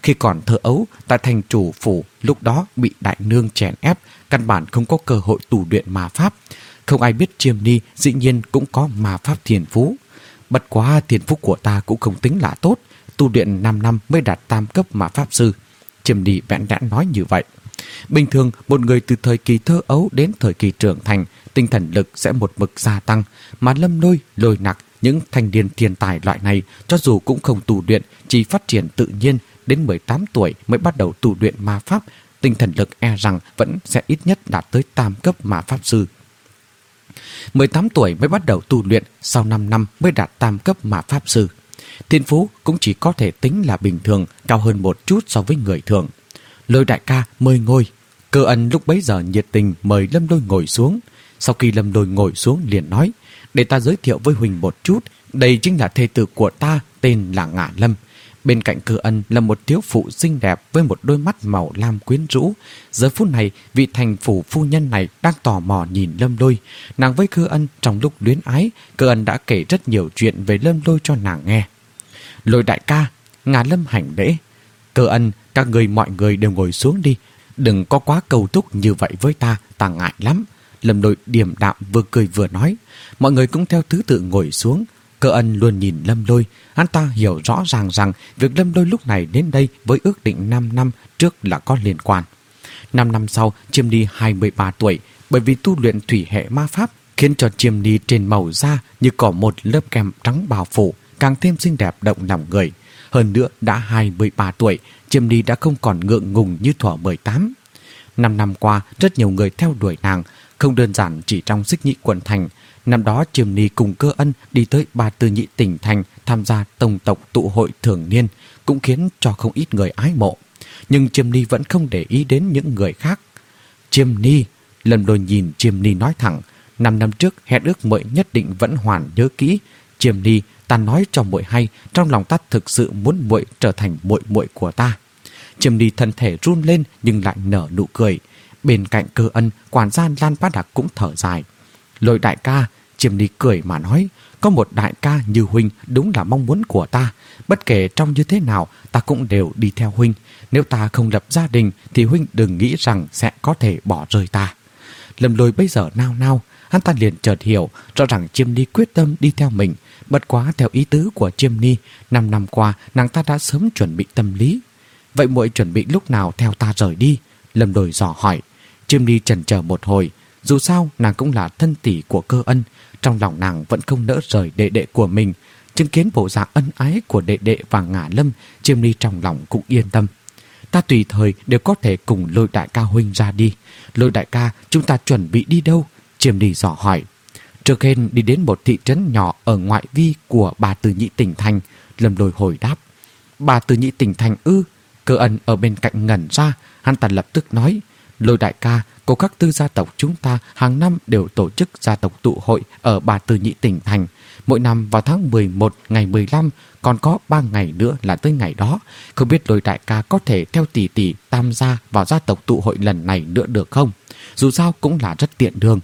Khi còn thơ ấu, tại thành chủ phủ lúc đó bị đại nương chèn ép, căn bản không có cơ hội tu luyện ma pháp. Không ai biết Chiêm Ni dĩ nhiên cũng có ma pháp thiên phú. Bất quá thiên phú của ta cũng không tính là tốt, tu luyện năm năm mới đạt tam cấp ma pháp sư. Chiêm Ni vẹn vẹn nói như vậy. Bình thường, một người từ thời kỳ thơ ấu đến thời kỳ trưởng thành, tinh thần lực sẽ một mực gia tăng, mà Lâm Lôi, Lôi Nặc, những thanh niên thiên tài loại này cho dù cũng không tu luyện, chỉ phát triển tự nhiên, đến mười tám tuổi mới bắt đầu tu luyện ma pháp, tinh thần lực e rằng vẫn sẽ ít nhất đạt tới tam cấp ma pháp sư. mười tám tuổi mới bắt đầu tu luyện, sau năm năm mới đạt tam cấp ma pháp sư. Thiên phú cũng chỉ có thể tính là bình thường, cao hơn một chút so với người thường. Lôi đại ca mời ngồi. Cơ Ân lúc bấy giờ nhiệt tình mời Lâm Lôi ngồi xuống. Sau khi Lâm Lôi ngồi xuống liền nói, để ta giới thiệu với huynh một chút, đây chính là thê tử của ta, tên là Ngả Lâm. Bên cạnh Cơ Ân là một thiếu phụ xinh đẹp với một đôi mắt màu lam quyến rũ. Giờ phút này, vị thành phủ phu nhân này đang tò mò nhìn Lâm Lôi. Nàng với Cơ Ân trong lúc luyến ái, Cơ Ân đã kể rất nhiều chuyện về Lâm Lôi cho nàng nghe. Lôi đại ca, Ngả Lâm hành lễ. Cơ Ân, các người mọi người đều ngồi xuống đi, đừng có quá cầu thúc như vậy với ta, ta ngại lắm. Lâm Lôi điềm đạm vừa cười vừa nói. Mọi người cũng theo thứ tự ngồi xuống. Cơ Ân luôn nhìn Lâm Lôi, hắn ta hiểu rõ ràng rằng việc Lâm Lôi lúc này đến đây với ước định năm năm trước là có liên quan. năm năm sau, Chiêm Ni hai mươi ba tuổi, bởi vì tu luyện thủy hệ ma pháp khiến cho Chiêm Ni trên màu da như có một lớp kem trắng bao phủ, càng thêm xinh đẹp động lòng người. Hơn nữa đã hai mươi ba tuổi, Chiêm Ni đã không còn ngượng ngùng như thuở mười tám. Năm năm qua, rất nhiều người theo đuổi nàng, không đơn giản chỉ trong Xích Nhị quận thành. Năm đó Chiêm Ni cùng Cơ Ân đi tới Ba Tư Nhị tỉnh thành tham gia tông tộc tụ hội thường niên, cũng khiến cho không ít người ái mộ. Nhưng Chiêm Ni vẫn không để ý đến những người khác. Chiêm Ni, Lâm Lôi nhìn Chiêm Ni nói thẳng, năm năm trước hẹn ước muội nhất định vẫn hoàn nhớ kỹ. Chiêm Ni, ta nói cho muội hay, trong lòng ta thực sự muốn muội trở thành muội muội của ta. Chiêm Ni thân thể run lên nhưng lại nở nụ cười. Bên cạnh Cơ Ân, quản gia Lan Bá Đặc cũng thở dài. Lôi đại ca, Chiêm Ni cười mà nói, có một đại ca như huynh đúng là mong muốn của ta. Bất kể trong như thế nào, ta cũng đều đi theo huynh. Nếu ta không lập gia đình thì huynh đừng nghĩ rằng sẽ có thể bỏ rơi ta. Lâm Lôi bây giờ nao nao, hắn ta liền chợt hiểu rõ ràng Chiêm Ni quyết tâm đi theo mình. Bất quá theo ý tứ của Chiêm Ni, năm năm qua nàng ta đã sớm chuẩn bị tâm lý. Vậy muội chuẩn bị lúc nào theo ta rời đi? Lâm Lôi dò hỏi. Chiêm Ni chần chờ một hồi. Dù sao nàng cũng là thân tỷ của Cơ Ân, trong lòng nàng vẫn không nỡ rời đệ đệ của mình. Chứng kiến bộ dạng ân ái của đệ đệ và Ngả Lâm, Chiêm Ni trong lòng cũng yên tâm. Ta tùy thời đều có thể cùng Lôi đại ca huynh ra đi. Lôi đại ca, chúng ta chuẩn bị đi đâu? Chiêm Ni dò hỏi. Trước hết đi đến một thị trấn nhỏ ở ngoại vi của Ba Tư Nhị tỉnh thành. Lâm Lôi hồi đáp. Ba Tư Nhị tỉnh thành ư? Cơ Ân ở bên cạnh ngẩn ra, hắn ta lập tức nói. Lôi đại ca, cô các tư gia tộc chúng ta hàng năm đều tổ chức gia tộc tụ hội ở Ba Tư Nhị tỉnh thành. Mỗi năm vào tháng mười một ngày mười lăm, còn có ba ngày nữa là tới ngày đó. Không biết Lôi đại ca có thể theo tỷ tỷ tham gia vào gia tộc tụ hội lần này nữa được không? Dù sao cũng là rất tiện đường.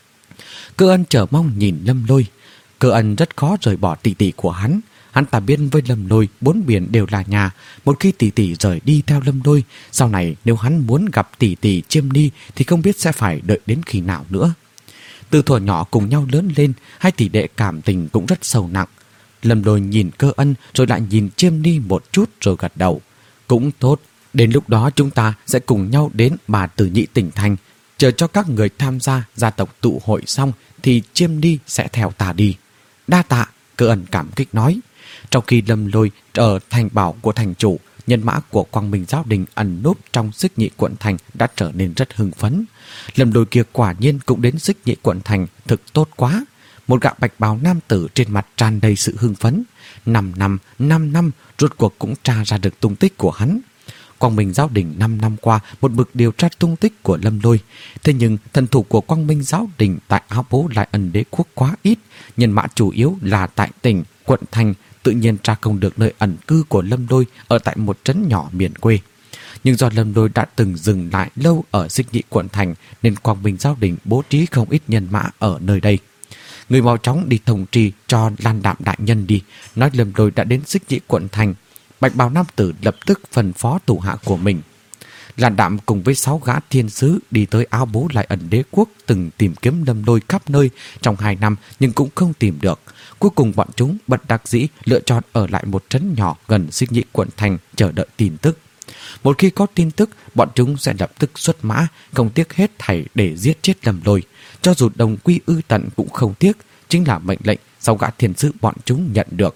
Cơ Ân chờ mong nhìn Lâm Lôi. Cơ Ân rất khó rời bỏ tỷ tỷ của hắn. Hắn ta biết với Lâm Lôi bốn biển đều là nhà. Một khi tỷ tỷ rời đi theo Lâm Lôi, sau này nếu hắn muốn gặp tỷ tỷ Chiêm Ni thì không biết sẽ phải đợi đến khi nào nữa. Từ thuở nhỏ cùng nhau lớn lên, hai tỷ đệ cảm tình cũng rất sâu nặng. Lâm Lôi nhìn Cơ Ân rồi lại nhìn Chiêm Ni một chút rồi gật đầu. Cũng tốt, đến lúc đó chúng ta sẽ cùng nhau đến Ba Tư Nhị tỉnh thành. Chờ cho các người tham gia gia tộc tụ hội xong thì Chiêm Ni sẽ theo ta đi. Đa tạ, Cơ Ân cảm kích nói. Trong khi Lâm Lôi ở thành bảo của thành chủ, nhân mã của Quang Minh Giáo Đình ẩn núp trong Xích Nhị quận thành đã trở nên rất hưng phấn. Lâm Lôi kia quả nhiên cũng đến Xích Nhị quận thành, thực tốt quá. Một gã bạch bào nam tử trên mặt tràn đầy sự hưng phấn. Năm năm, năm năm, rốt cuộc cũng tra ra được tung tích của hắn. Quang Minh Giáo Đình năm năm qua một mực điều tra tung tích của Lâm Lôi. Thế nhưng thần thủ của Quang Minh Giáo Đình tại Áo Bố Lại Ân Đế Quốc quá ít, nhân mã chủ yếu là tại tỉnh, quận thành, tự nhiên tra không được nơi ẩn cư của Lâm Lôi ở tại một trấn nhỏ miền quê. Nhưng do Lâm Lôi đã từng dừng lại lâu ở Xích Nhị quận thành nên Quang Minh Giáo Đình bố trí không ít nhân mã ở nơi đây. Người mau chóng đi thông tri cho Lan Đạm đại nhân đi, nói Lâm Lôi đã đến Xích Nhị quận thành. Bạch bào nam tử lập tức phân phó thủ hạ của mình. Làn Đạm cùng với sáu gã thiên sứ đi tới Áo Bố Lai Ẩn Đế quốc, từng tìm kiếm Lâm Lôi khắp nơi trong hai năm nhưng cũng không tìm được. Cuối cùng bọn chúng bất đắc dĩ lựa chọn ở lại một trấn nhỏ gần Xích Nhị quận thành chờ đợi tin tức. Một khi có tin tức, bọn chúng sẽ lập tức xuất mã, không tiếc hết thảy để giết chết Lâm Lôi. Cho dù đồng quy ư tận cũng không tiếc, chính là mệnh lệnh sau gã thiên sứ bọn chúng nhận được.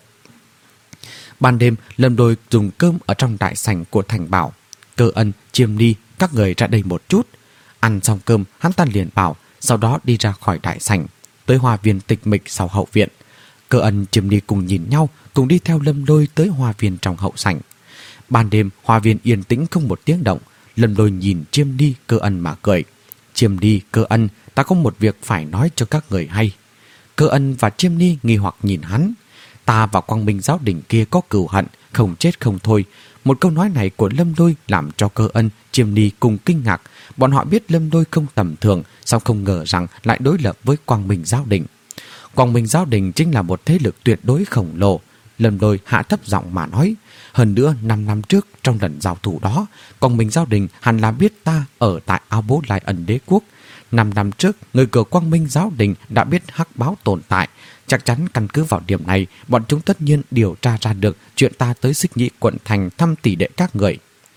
Ban đêm, Lâm Lôi dùng cơm ở trong đại sảnh của thành bảo. Cơ Ân, Chiêm Ni, các người ra đây một chút. Ăn xong cơm, hắn ta liền bảo, sau đó đi ra khỏi đại sảnh, tới hoa viên tịch mịch sau hậu viện. Cơ Ân, Chiêm Ni cùng nhìn nhau, cùng đi theo Lâm Lôi tới hoa viên trong hậu sảnh. Ban đêm, hoa viên yên tĩnh không một tiếng động. Lâm Lôi nhìn Chiêm Ni, Cơ Ân mà cười. Chiêm Ni, Cơ Ân, ta có một việc phải nói cho các người hay. Cơ Ân và Chiêm Ni nghi hoặc nhìn hắn. Ta và Quang Minh giáo đình kia có cừu hận, không chết không thôi. Một câu nói này của Lâm Lôi làm cho Cơ Ân, Chiêm Ni cùng kinh ngạc. Bọn họ biết Lâm Lôi không tầm thường, sao không ngờ rằng lại đối lập với Quang Minh giáo đình. Quang Minh giáo đình chính là một thế lực tuyệt đối khổng lồ. Lâm Lôi hạ thấp giọng mà nói. Hơn nữa, năm năm trước trong lần giao thủ đó, Quang Minh giáo đình hẳn là biết ta ở tại Áo Bố Lai Ẩn Đế quốc. Năm năm trước, người của Quang Minh giáo đình đã biết hắc báo tồn tại. Chắc chắn căn cứ vào điểm này, bọn chúng tất nhiên điều tra ra được chuyện ta tới Xích Nhị quận thành thăm tỷ đệ các người.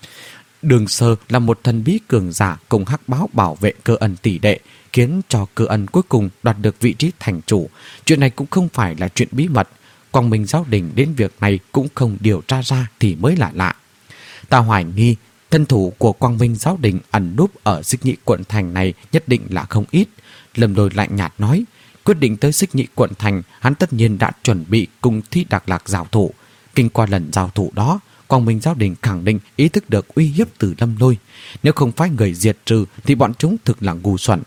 Đường Sơ là một thần bí cường giả cùng hắc báo bảo vệ Cơ Ân tỷ đệ, khiến cho Cơ Ân cuối cùng đoạt được vị trí thành chủ. Chuyện này cũng không phải là chuyện bí mật. Quang Minh giáo đình đến việc này cũng không điều tra ra thì mới là lạ. Ta hoài nghi thân thủ của Quang Minh giáo đình ẩn núp ở Xích Nhị quận thành này nhất định là không ít. Lâm Lôi lạnh nhạt nói. Quyết định tới Xích Nhị quận thành, hắn tất nhiên đã chuẩn bị cùng Thi Đạc Lạc giao thủ. Kinh qua lần giao thủ đó, Quang Minh giáo đình khẳng định ý thức được uy hiếp từ Lâm Lôi. Nếu không phải người diệt trừ thì bọn chúng thực là ngu xuẩn.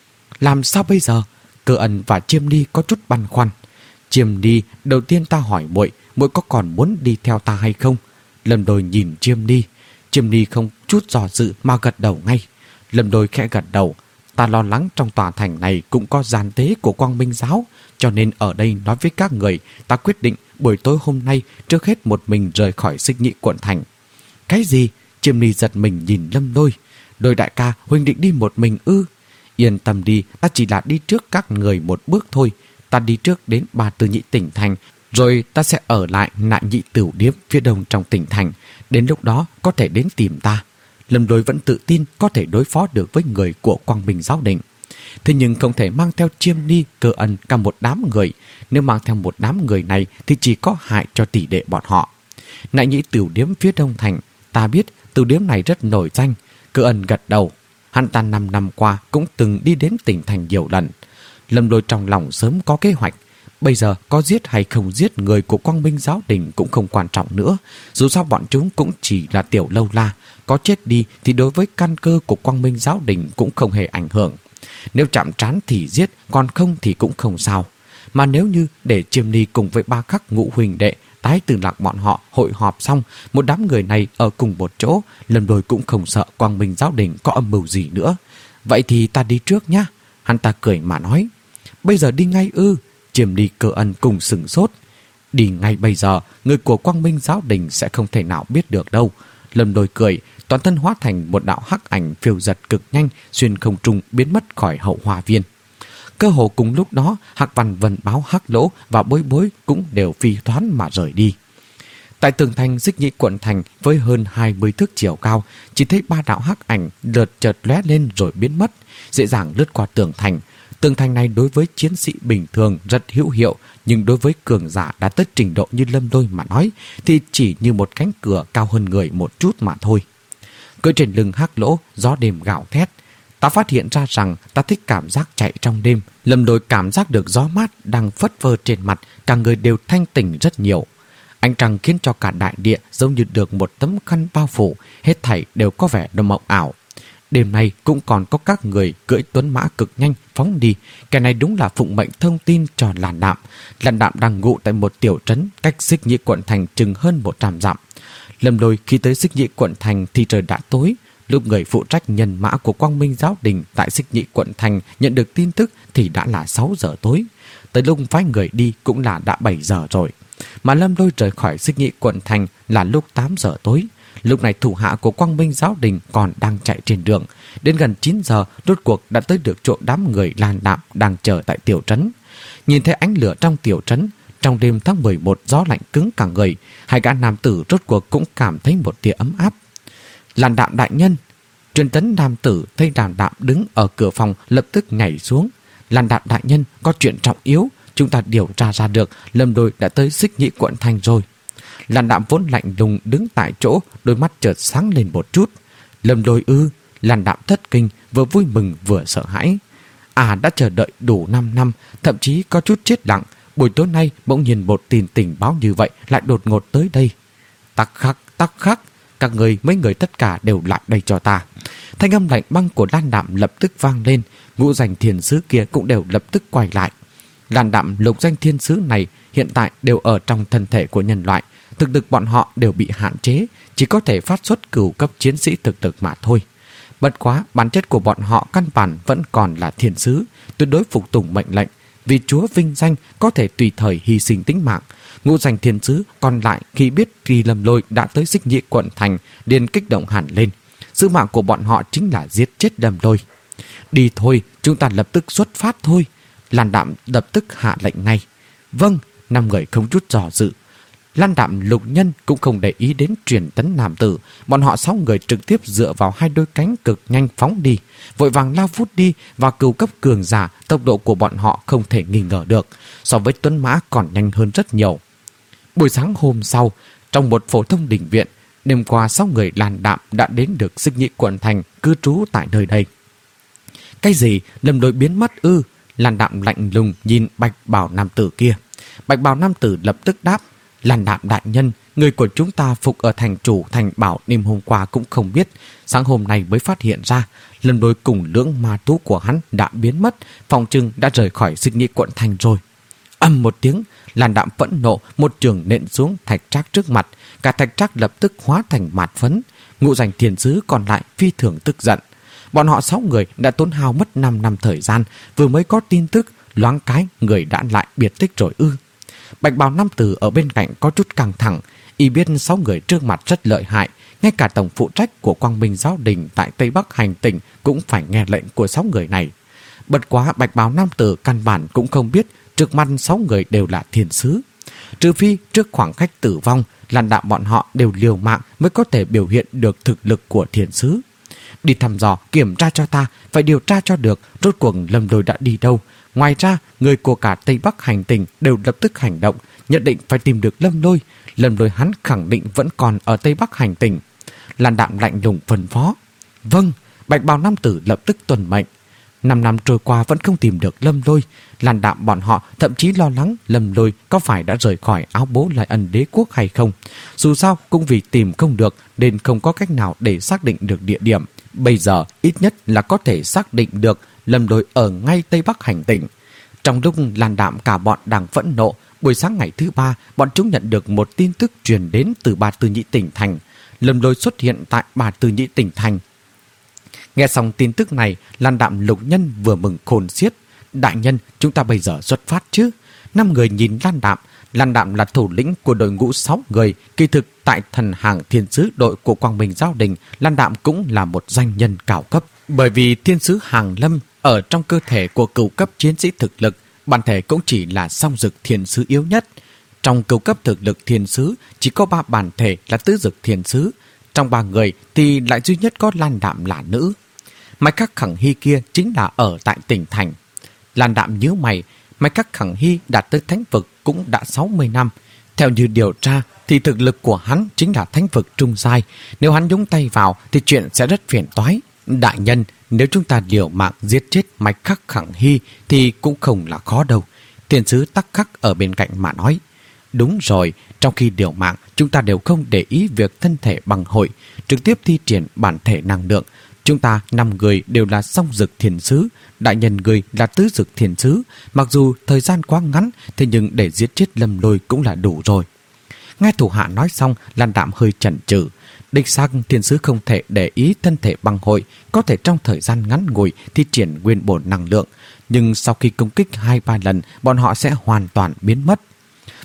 Làm sao bây giờ? Cơ Ân và Chiêm Ni có chút băn khoăn. Chiêm Ni, đầu tiên ta hỏi muội, muội có còn muốn đi theo ta hay không? Lâm Lôi nhìn Chiêm Ni. Chiêm Ni không chút dò dự mà gật đầu ngay. Lâm Lôi khẽ gật đầu. Ta lo lắng trong tòa thành này cũng có gian tế của Quang Minh giáo, cho nên ở đây nói với các người, ta quyết định buổi tối hôm nay trước hết một mình rời khỏi Xích Nhị quận thành. Cái gì? Chiêm Ni giật mình nhìn Lâm Lôi. Đôi đại ca, huynh định đi một mình ư? Yên tâm đi, ta chỉ là đi trước các người một bước thôi. Ta đi trước đến Ba Tư Nhị tỉnh thành, rồi ta sẽ ở lại Nại Nhị Tửu Điếm phía đông trong tỉnh thành. Đến lúc đó có thể đến tìm ta. Lâm Lôi vẫn tự tin có thể đối phó được với người của Quang Minh giáo đình. Thế nhưng không thể mang theo Chiêm Ni, Cơ Ân cả một đám người. Nếu mang theo một đám người này thì chỉ có hại cho tỷ đệ bọn họ. Nại Nhị Tửu Điếm phía đông thành, ta biết tửu điếm này rất nổi danh. Cơ Ân gật đầu. Hắn ta năm năm qua cũng từng đi đến tỉnh thành nhiều lần. Lâm Lôi trong lòng sớm có kế hoạch. Bây giờ có giết hay không giết người của Quang Minh giáo đình cũng không quan trọng nữa. Dù sao bọn chúng cũng chỉ là tiểu lâu la. Có chết đi thì đối với căn cơ của Quang Minh giáo đình cũng không hề ảnh hưởng. Nếu chạm trán thì giết, còn không thì cũng không sao. Mà nếu như để Chiêm Ni cùng với ba khắc ngũ huỳnh đệ tái từ lạc bọn họ hội họp xong, một đám người này ở cùng một chỗ, Lâm Lôi cũng không sợ Quang Minh giáo đình có âm mưu gì nữa. Vậy thì ta đi trước nhá. Hắn ta cười mà nói. Bây giờ đi ngay ư? Chiêm Ni, Cơ Ân cùng sửng sốt. Đi ngay bây giờ, người của Quang Minh giáo đình sẽ không thể nào biết được đâu. Lâm Lôi cười, toàn thân hóa thành một đạo hắc ảnh phiêu giật cực nhanh, xuyên không trung biến mất khỏi hậu hoa viên. Cơ hồ cùng lúc đó, Hắc Văn Vân Báo, Hắc Lỗ và Bối Bối cũng đều phi thoán mà rời đi. Tại tường thành Xích Nhị quận thành với hơn hai mươi thước chiều cao, chỉ thấy ba đạo hắc ảnh lượt chợt lóe lên rồi biến mất, dễ dàng lướt qua tường thành. Tường thành này đối với chiến sĩ bình thường rất hữu hiệu, nhưng đối với cường giả đã tới trình độ như Lâm Lôi mà nói thì chỉ như một cánh cửa cao hơn người một chút mà thôi. Cưỡi trên lưng Hắc Lỗ, gió đêm gào thét. Ta phát hiện ra rằng ta thích cảm giác chạy trong đêm. Lâm Lôi cảm giác được gió mát đang phất phơ trên mặt, cả người đều thanh tỉnh rất nhiều. Ánh trăng khiến cho cả đại địa giống như được một tấm khăn bao phủ, hết thảy đều có vẻ đầm mộng ảo. Đêm nay cũng còn có các người cưỡi tuấn mã cực nhanh phóng đi. Cái này đúng là phụng mệnh thông tin cho Làn Đạm. Làn Đạm đang ngụ tại một tiểu trấn cách Xích Nhị quận thành chừng hơn một trăm dặm. Lâm Lôi khi tới Xích Nhị quận thành thì trời đã tối. Lúc người phụ trách nhân mã của Quang Minh giáo đình tại Xích Nhị quận thành nhận được tin tức thì đã là sáu giờ tối. Tới lúc phái người đi cũng là đã bảy giờ rồi. Mà Lâm Lôi rời khỏi Xích Nhị quận thành là lúc tám giờ tối. Lúc này thủ hạ của Quang Minh Giáo Đình còn đang chạy trên đường. Đến gần chín giờ, rốt cuộc đã tới được chỗ đám người Lan Đạm đang chờ tại tiểu trấn. Nhìn thấy ánh lửa trong tiểu trấn, trong đêm tháng mười một gió lạnh cứng cả người, hai gã nam tử rốt cuộc cũng cảm thấy một tia ấm áp. Lan Đạm đại nhân. Truyền tấn nam tử thấy Lan Đạm đứng ở cửa phòng lập tức nhảy xuống. Lan Đạm đại nhân, có chuyện trọng yếu, chúng ta điều tra ra được Lâm Lôi đã tới Xích Nhị quận thành rồi. Lan Đạm vốn lạnh lùng đứng tại chỗ, đôi mắt chợt sáng lên một chút. Lâm Lôi ư? Lan Đạm thất kinh, vừa vui mừng vừa sợ hãi. À, đã chờ đợi đủ năm năm, thậm chí có chút chết lặng. Buổi tối nay bỗng nhiên một tin tình báo như vậy lại đột ngột tới đây. Tắc khắc, tắc khắc, các người, mấy người tất cả đều lại đây cho ta. Thanh âm lạnh băng của Lan Đạm lập tức vang lên. Ngũ danh thiên sứ kia cũng đều lập tức quay lại. Lan Đạm lục danh thiên sứ này hiện tại đều ở trong thân thể của nhân loại. Thực lực bọn họ đều bị hạn chế, chỉ có thể phát xuất cửu cấp chiến sĩ thực lực mà thôi. Bất quá, bản chất của bọn họ căn bản vẫn còn là thiên sứ, tuyệt đối phục tùng mệnh lệnh. Vì Chúa vinh danh có thể tùy thời hy sinh tính mạng. Ngũ danh thiên sứ còn lại khi biết Kỳ Lâm Lôi đã tới Xích Nhị quận thành, liền kích động hẳn lên. Sứ mạng của bọn họ chính là giết chết Lâm Lôi. Đi thôi, chúng ta lập tức xuất phát thôi. Lan Đạm lập tức hạ lệnh ngay. Vâng, năm người không chút dò dự. Lan Đạm lục nhân cũng không để ý đến truyền tấn nam tử. Bọn họ sáu người trực tiếp dựa vào hai đôi cánh cực nhanh phóng đi, vội vàng lao vút đi. Và cửu cấp cường giả, tốc độ của bọn họ không thể nghi ngờ được, so với tuấn mã còn nhanh hơn rất nhiều. Buổi sáng hôm sau, trong một phổ thông đình viện, đêm qua sáu người Lan Đạm đã đến được Xích Nhị quận thành, cư trú tại nơi đây. Cái gì? Lâm Lôi biến mất ư? Lan Đạm lạnh lùng nhìn bạch bào nam tử kia. Bạch bào nam tử lập tức đáp: Lan Đạm đại nhân, người của chúng ta phục ở thành chủ thành bảo đêm hôm qua cũng không biết, sáng hôm nay mới phát hiện ra Lâm Lôi cùng lưỡng ma thú của hắn đã biến mất, phòng trưng đã rời khỏi Xích Nhị quận thành rồi. Ầm một tiếng, Lan Đạm phẫn nộ một trường nện xuống Thạch Trác trước mặt, cả Thạch Trác lập tức hóa thành mạt phấn. Ngũ danh thiên sứ còn lại phi thường tức giận. Bọn họ sáu người đã tốn hao mất năm năm thời gian, vừa mới có tin tức, loáng cái người đã lại biệt tích rồi ư? Bạch bào nam tử ở bên cạnh có chút căng thẳng, y biết sáu người trước mặt rất lợi hại, ngay cả tổng phụ trách của Quang Minh Giáo Đình tại Tây Bắc hành tỉnh cũng phải nghe lệnh của sáu người này. Bất quá bạch bào nam tử căn bản cũng không biết trước mặt sáu người đều là thiên sứ. Trừ phi trước khoảng cách tử vong, Lan Đạm bọn họ đều liều mạng mới có thể biểu hiện được thực lực của thiên sứ. Đi thăm dò, kiểm tra cho ta, phải điều tra cho được rốt cuộc Lâm Lôi đã đi đâu. Ngoài ra, người của cả Tây Bắc hành tinh đều lập tức hành động, nhận định phải tìm được Lâm Lôi. Lâm Lôi hắn khẳng định vẫn còn ở Tây Bắc hành tinh. Lan Đạm lạnh lùng phân phó. Vâng, bạch bào nam tử lập tức tuân mệnh. Năm năm trôi qua vẫn không tìm được Lâm Lôi. Lan Đạm bọn họ thậm chí lo lắng Lâm Lôi có phải đã rời khỏi áo bố Lại Ân đế quốc hay không. Dù sao cũng vì tìm không được nên không có cách nào để xác định được địa điểm. Bây giờ ít nhất là có thể xác định được Lâm Lôi ở ngay Tây Bắc hành tinh. Trong lúc Lan Đạm cả bọn đang phẫn nộ, buổi sáng ngày thứ ba, bọn chúng nhận được một tin tức truyền đến từ Bà Tư Nhĩ tỉnh thành. Lâm Lôi xuất hiện tại Bà Tư Nhĩ tỉnh thành. Nghe xong tin tức này, Lan Đạm lục nhân vừa mừng khôn xiết. Đại nhân, chúng ta bây giờ xuất phát chứ? Năm người nhìn Lan Đạm. Lan Đạm là thủ lĩnh của đội ngũ sáu người. Kỳ thực tại thần hàng thiên sứ đội của Quang Minh Giáo Đình, Lan Đạm cũng là một danh nhân cao cấp. Bởi vì thiên sứ Hàng Lâm ở trong cơ thể của cửu cấp chiến sĩ thực lực, bản thể cũng chỉ là song dực thiên sứ yếu nhất. Trong cửu cấp thực lực thiên sứ chỉ có ba bản thể là tứ dực thiên sứ. Trong ba người thì lại duy nhất có Lan Đạm là nữ. Mai Khắc Khẳng Hy kia chính là ở tại tỉnh thành. Lan Đạm nhớ mày, Mai Khắc Khẳng Hy đạt tới thánh vực cũng đã sáu mươi năm. Theo như điều tra thì thực lực của hắn chính là thánh vực trung giai. Nếu hắn nhúng tay vào thì chuyện sẽ rất phiền toái. Đại nhân, nếu chúng ta liều mạng giết chết Mai Khắc Khẳng Hy thì cũng không là khó đâu. Thiên sứ Tắc Khắc ở bên cạnh mà nói. Đúng rồi, trong khi điều mạng chúng ta đều không để ý việc thân thể bằng hội, trực tiếp thi triển bản thể năng lượng. Chúng ta năm người đều là song dực thiên sứ, đại nhân người là tứ dực thiên sứ. Mặc dù thời gian quá ngắn, thế nhưng để giết chết Lâm Lôi cũng là đủ rồi. Nghe thủ hạ nói xong, Lan Đạm hơi chần chừ. Đích xác thiên sứ không thể để ý thân thể băng hội, có thể trong thời gian ngắn ngủi thi triển nguyên bổn năng lượng, nhưng sau khi công kích hai ba lần, bọn họ sẽ hoàn toàn biến mất.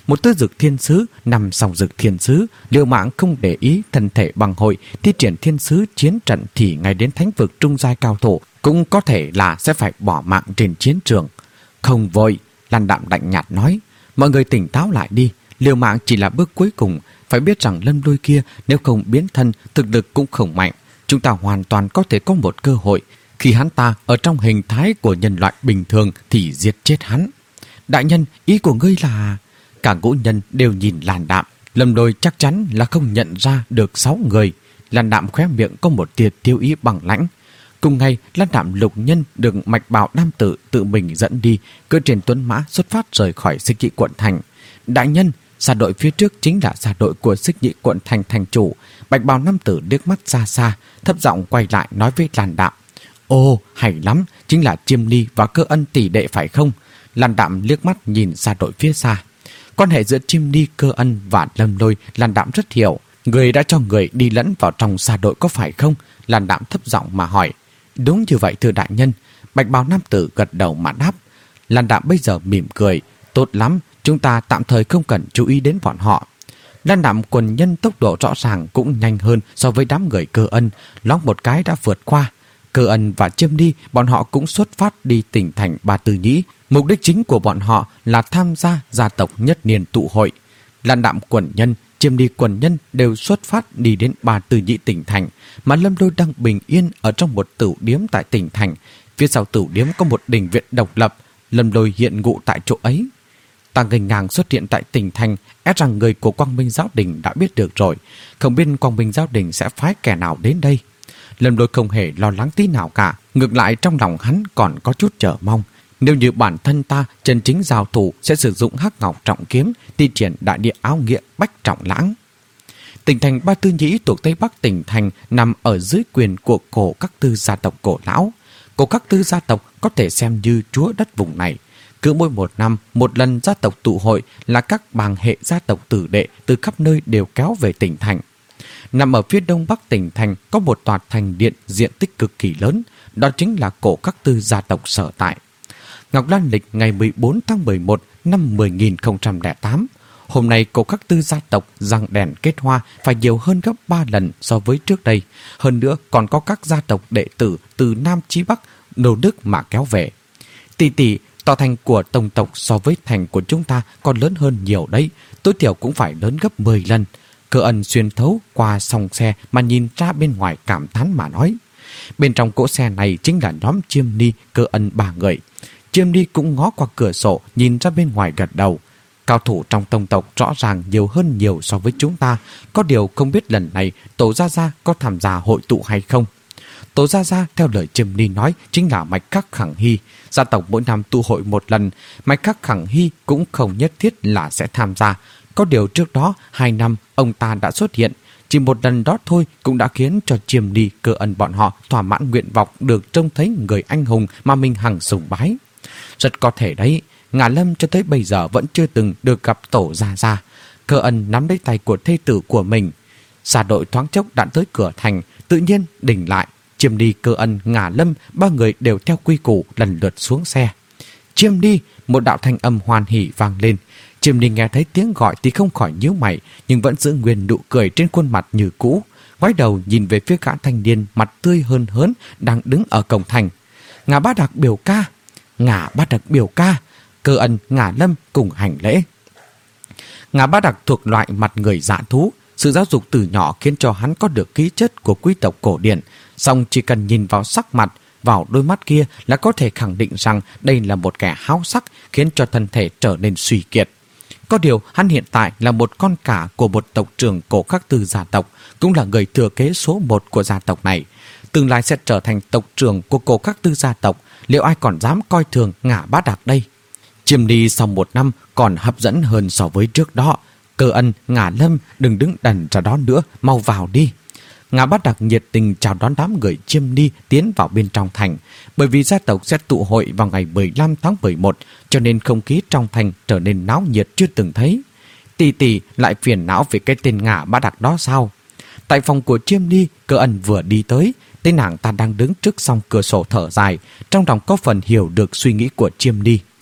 một tư dực thiên sứ nằm sòng dực thiên sứ, liều mạng không để ý thân thể bằng hội thi triển thiên sứ chiến trận thì ngay đến thánh vực trung giai cao thủ cũng có thể là sẽ phải bỏ mạng trên chiến trường. Không vội, Lan Đạm lạnh nhạt nói, mọi người tỉnh táo lại đi, liều mạng chỉ là bước cuối cùng, phải biết rằng Lâm Lôi kia nếu không biến thân, thực lực cũng không mạnh, chúng ta hoàn toàn có thể có một cơ hội. Khi hắn ta ở trong hình thái của nhân loại bình thường thì giết chết hắn. Đại nhân, ý của ngươi là... Cả ngũ nhân đều nhìn Lan Đạm. Lâm Lôi chắc chắn là không nhận ra được sáu người. Lan Đạm khóe miệng có một tia tiêu ý bằng lãnh. Cùng ngày, Lan Đạm lục nhân được mạch bào nam tử tự mình dẫn đi, cưỡi trên tuấn mã xuất phát rời khỏi Xích Nhị quận thành. Đại nhân, xa đội phía trước chính là xa đội của Xích Nhị quận thành thành chủ. Bạch bào nam tử liếc mắt xa xa, thấp giọng quay lại nói với Lan Đạm. Ồ, hay lắm, chính là Chiêm Ly và Cơ Ân tỷ đệ phải không? Lan Đạm liếc mắt nhìn xa đội phía xa. Quan hệ giữa Chiêm Ly, Cơ Ân và Lâm Lôi Lan Đạm rất hiểu. Người đã cho người đi lẫn vào trong xa đội có phải không? Lan Đạm thấp giọng mà hỏi. Đúng như vậy thưa đại nhân. Bạch bào nam tử gật đầu mà đáp. Lan Đạm bây giờ mỉm cười. Tốt lắm, chúng ta tạm thời không cần chú ý đến bọn họ. Lan Đạm quần nhân tốc độ rõ ràng cũng nhanh hơn so với đám người Cơ Ân, loáng một cái đã vượt qua. Cơ Ân và Chiêm Ly, bọn họ cũng xuất phát đi tỉnh thành Ba Tư Nhĩ. Mục đích chính của bọn họ là tham gia gia tộc nhất niên tụ hội. Lan Đạm quần nhân, Chiêm Ly quần nhân đều xuất phát đi đến Ba Tư Nhĩ tỉnh thành, mà Lâm Lôi đang bình yên ở trong một tửu điếm tại tỉnh thành. Phía sau tửu điếm có một đình viện độc lập, Lâm Lôi hiện ngụ tại chỗ ấy. Ta ngành ngang xuất hiện tại tỉnh thành, e rằng người của Quang Minh Giáo Đình đã biết được rồi, không biết Quang Minh Giáo Đình sẽ phái kẻ nào đến đây. Lâm Lôi không hề lo lắng tí nào cả, ngược lại trong lòng hắn còn có chút chờ mong. Nếu như bản thân ta chân chính giao thủ sẽ sử dụng hắc ngọc trọng kiếm, thi triển đại địa áo nghĩa bách trọng lãng. Tỉnh thành Ba Tư Nhĩ thuộc Tây Bắc tỉnh thành nằm ở dưới quyền của cổ các tư gia tộc cổ lão. Cổ các tư gia tộc có thể xem như chúa đất vùng này. Cứ mỗi một năm, một lần gia tộc tụ hội là các bang hệ gia tộc tử đệ từ khắp nơi đều kéo về tỉnh thành. Nằm ở phía đông bắc tỉnh thành có một tòa thành điện diện tích cực kỳ lớn, đó chính là cổ các tư gia tộc sở tại. Ngọc Lan lịch ngày mười bốn tháng mười một năm mười nghìn không trăm lẻ tám, hôm nay cổ các tư gia tộc răng đèn kết hoa phải nhiều hơn gấp ba lần so với trước đây. Hơn nữa còn có các gia tộc đệ tử từ Nam chí Bắc, nô Đức mà kéo về. Tỷ tỷ, tòa thành của tổng tộc so với thành của chúng ta còn lớn hơn nhiều đấy, tối thiểu cũng phải lớn gấp mười lần. Cơ Ân xuyên thấu qua song xe mà nhìn ra bên ngoài cảm thán mà nói. Bên trong cỗ xe này chính là nhóm Chiêm Ly, Cơ Ân ba người. Chiêm Ly cũng ngó qua cửa sổ nhìn ra bên ngoài gật đầu. Cao thủ trong tông tộc rõ ràng nhiều hơn nhiều so với chúng ta, có điều không biết lần này Tổ Gia Gia có tham gia hội tụ hay không. Tổ Gia Gia theo lời Chiêm Ly nói chính là Mạch Khắc Khẳng Hy. Gia tộc mỗi năm tụ hội một lần, Mạch Khắc Khẳng Hy cũng không nhất thiết là sẽ tham gia. Có điều trước đó hai năm ông ta đã xuất hiện, chỉ một lần đó thôi cũng đã khiến cho Chiêm Ly, Cơ Ân bọn họ thỏa mãn nguyện vọng được trông thấy người anh hùng mà mình hằng sùng bái. Rất có thể đấy, Ngà Lâm cho tới bây giờ vẫn chưa từng được gặp Tổ Gia Gia. Cơ Ân nắm lấy tay của thê tử của mình. Xa đội thoáng chốc đã tới cửa thành, tự nhiên đình lại. Chiêm Ly, Cơ Ân, Ngà Lâm, ba người đều theo quy củ lần lượt xuống xe. Chiêm Ly, một đạo thanh âm hoan hỉ vang lên. Chiêm Ly nghe thấy tiếng gọi thì không khỏi nhíu mày, nhưng vẫn giữ nguyên nụ cười trên khuôn mặt như cũ. Ngoái đầu nhìn về phía gã thanh niên mặt tươi hơn hớn đang đứng ở cổng thành. Ngà Bá Đặc biểu ca, Ngà Bá Đặc biểu ca. Cơ Ân, Ngà Lâm cùng hành lễ. Ngà Bá Đặc thuộc loại mặt người dạ thú, sự giáo dục từ nhỏ khiến cho hắn có được khí chất của quý tộc cổ điển. Song chỉ cần nhìn vào sắc mặt, vào đôi mắt kia là có thể khẳng định rằng đây là một kẻ háo sắc, khiến cho thân thể trở nên suy kiệt. Có điều hắn hiện tại là một con cả của một tộc trưởng cổ Khắc Tư gia tộc, cũng là người thừa kế số một của gia tộc này. Tương lai sẽ trở thành tộc trưởng của cổ Khắc Tư gia tộc, liệu ai còn dám coi thường Ngà Bá Đặc đây? Chiêm Ly sau một năm còn hấp dẫn hơn so với trước đó. Cơ Ân, Ngà Lâm đừng đứng đần ra đó nữa, mau vào đi. Ngà Bá Đặc nhiệt tình chào đón đám người Chiêm Ly tiến vào bên trong thành. Bởi vì gia tộc sẽ tụ hội vào ngày mười lăm tháng mười một, cho nên không khí trong thành trở nên náo nhiệt chưa từng thấy. Tỷ tỷ lại phiền não về cái tên Ngà Bá Đặc đó sao? Tại phòng của Chiêm Ly, Cơ Ân vừa đi tới, thấy nàng ta đang đứng trước song cửa sổ thở dài, trong lòng có phần hiểu được suy nghĩ của Chiêm Ly.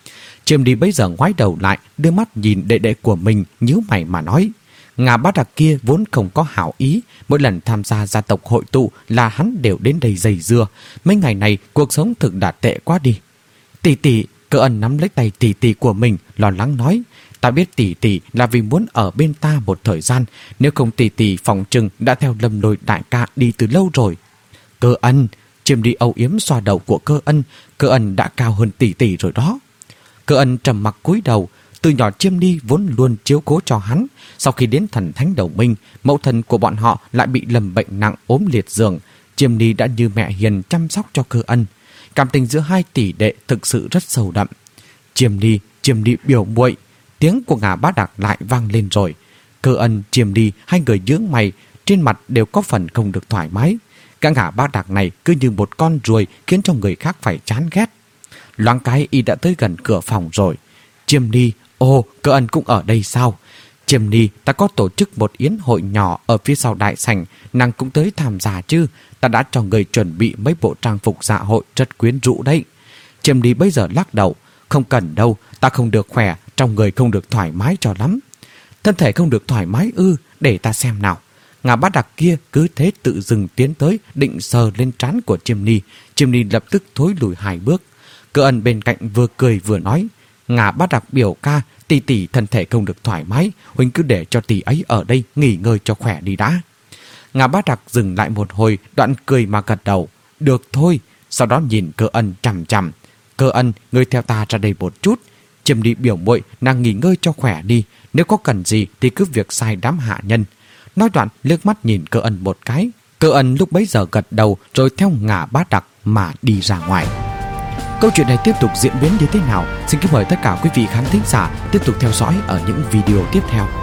Chiêm Đi bấy giờ ngoái đầu lại, đưa mắt nhìn đệ đệ của mình, nhíu mày mà nói. Ngà Bá Đặc kia vốn không có hảo ý, mỗi lần tham gia gia tộc hội tụ là hắn đều đến đây giày dưa. Mấy ngày này cuộc sống thực đã tệ quá đi. Tỷ tỷ, Cơ Ân nắm lấy tay tỷ tỷ của mình, lo lắng nói. Ta biết tỷ tỷ là vì muốn ở bên ta một thời gian, nếu không tỷ tỷ phòng trừng đã theo Lâm Lôi đại ca đi từ lâu rồi. Cơ Ân, Chiêm Đi âu yếm xoa đầu của Cơ Ân, Cơ Ân đã cao hơn tỷ tỷ rồi đó. Cơ Ân trầm mặc cúi đầu. Từ nhỏ Chiêm Đi vốn luôn chiếu cố cho hắn. Sau khi đến thần thánh đồng minh, mẫu thân của bọn họ lại bị lầm bệnh nặng ốm liệt giường. Chiêm Đi đã như mẹ hiền chăm sóc cho Cơ Ân. Cảm tình giữa hai tỷ đệ thực sự rất sâu đậm. Chiêm Đi, Chiêm Đi biểu muội. Tiếng của Ngà Bá Đặc lại vang lên rồi. Cơ Ân, Chiêm Đi, hai người nhướng mày, trên mặt đều có phần không được thoải mái. Cái Ngà Bá Đặc này cứ như một con ruồi khiến cho người khác phải chán ghét. Loáng cái y đã tới gần cửa phòng rồi. Chiêm Đi, ồ, Cơ Ân cũng ở đây sao? Chiêm Đi, ta có tổ chức một yến hội nhỏ ở phía sau đại sảnh, nàng cũng tới tham gia chứ? Ta đã cho người chuẩn bị mấy bộ trang phục dạ hội rất quyến rũ đấy. Chiêm Đi bây giờ lắc đầu. Không cần đâu, ta không được khỏe, trong người không được thoải mái cho lắm. Thân thể không được thoải mái ư? Để ta xem nào. Ngà Bá Đặc kia cứ thế tự dừng tiến tới, định sờ lên trán của Chiêm Đi. Chiêm Đi lập tức thối lùi hai bước. Cơ Ân bên cạnh vừa cười vừa nói. Ngà Bá Đặc biểu ca, tỷ tỷ thân thể không được thoải mái, huynh cứ để cho tỷ ấy ở đây nghỉ ngơi cho khỏe đi đã. Ngà Bá Đặc dừng lại một hồi, đoạn cười mà gật đầu. Được thôi. Sau đó nhìn Cơ Ân chằm chằm. Cơ Ân, ngươi theo ta ra đây một chút. Chiêm Đi biểu muội, nàng nghỉ ngơi cho khỏe đi, nếu có cần gì thì cứ việc sai đám hạ nhân. Nói đoạn liếc mắt nhìn Cơ Ân một cái. Cơ Ân lúc bấy giờ gật đầu rồi theo Ngà Bá Đặc mà đi ra ngoài. Câu chuyện này tiếp tục diễn biến như thế nào? Xin kính mời tất cả quý vị khán thính giả tiếp tục theo dõi ở những video tiếp theo.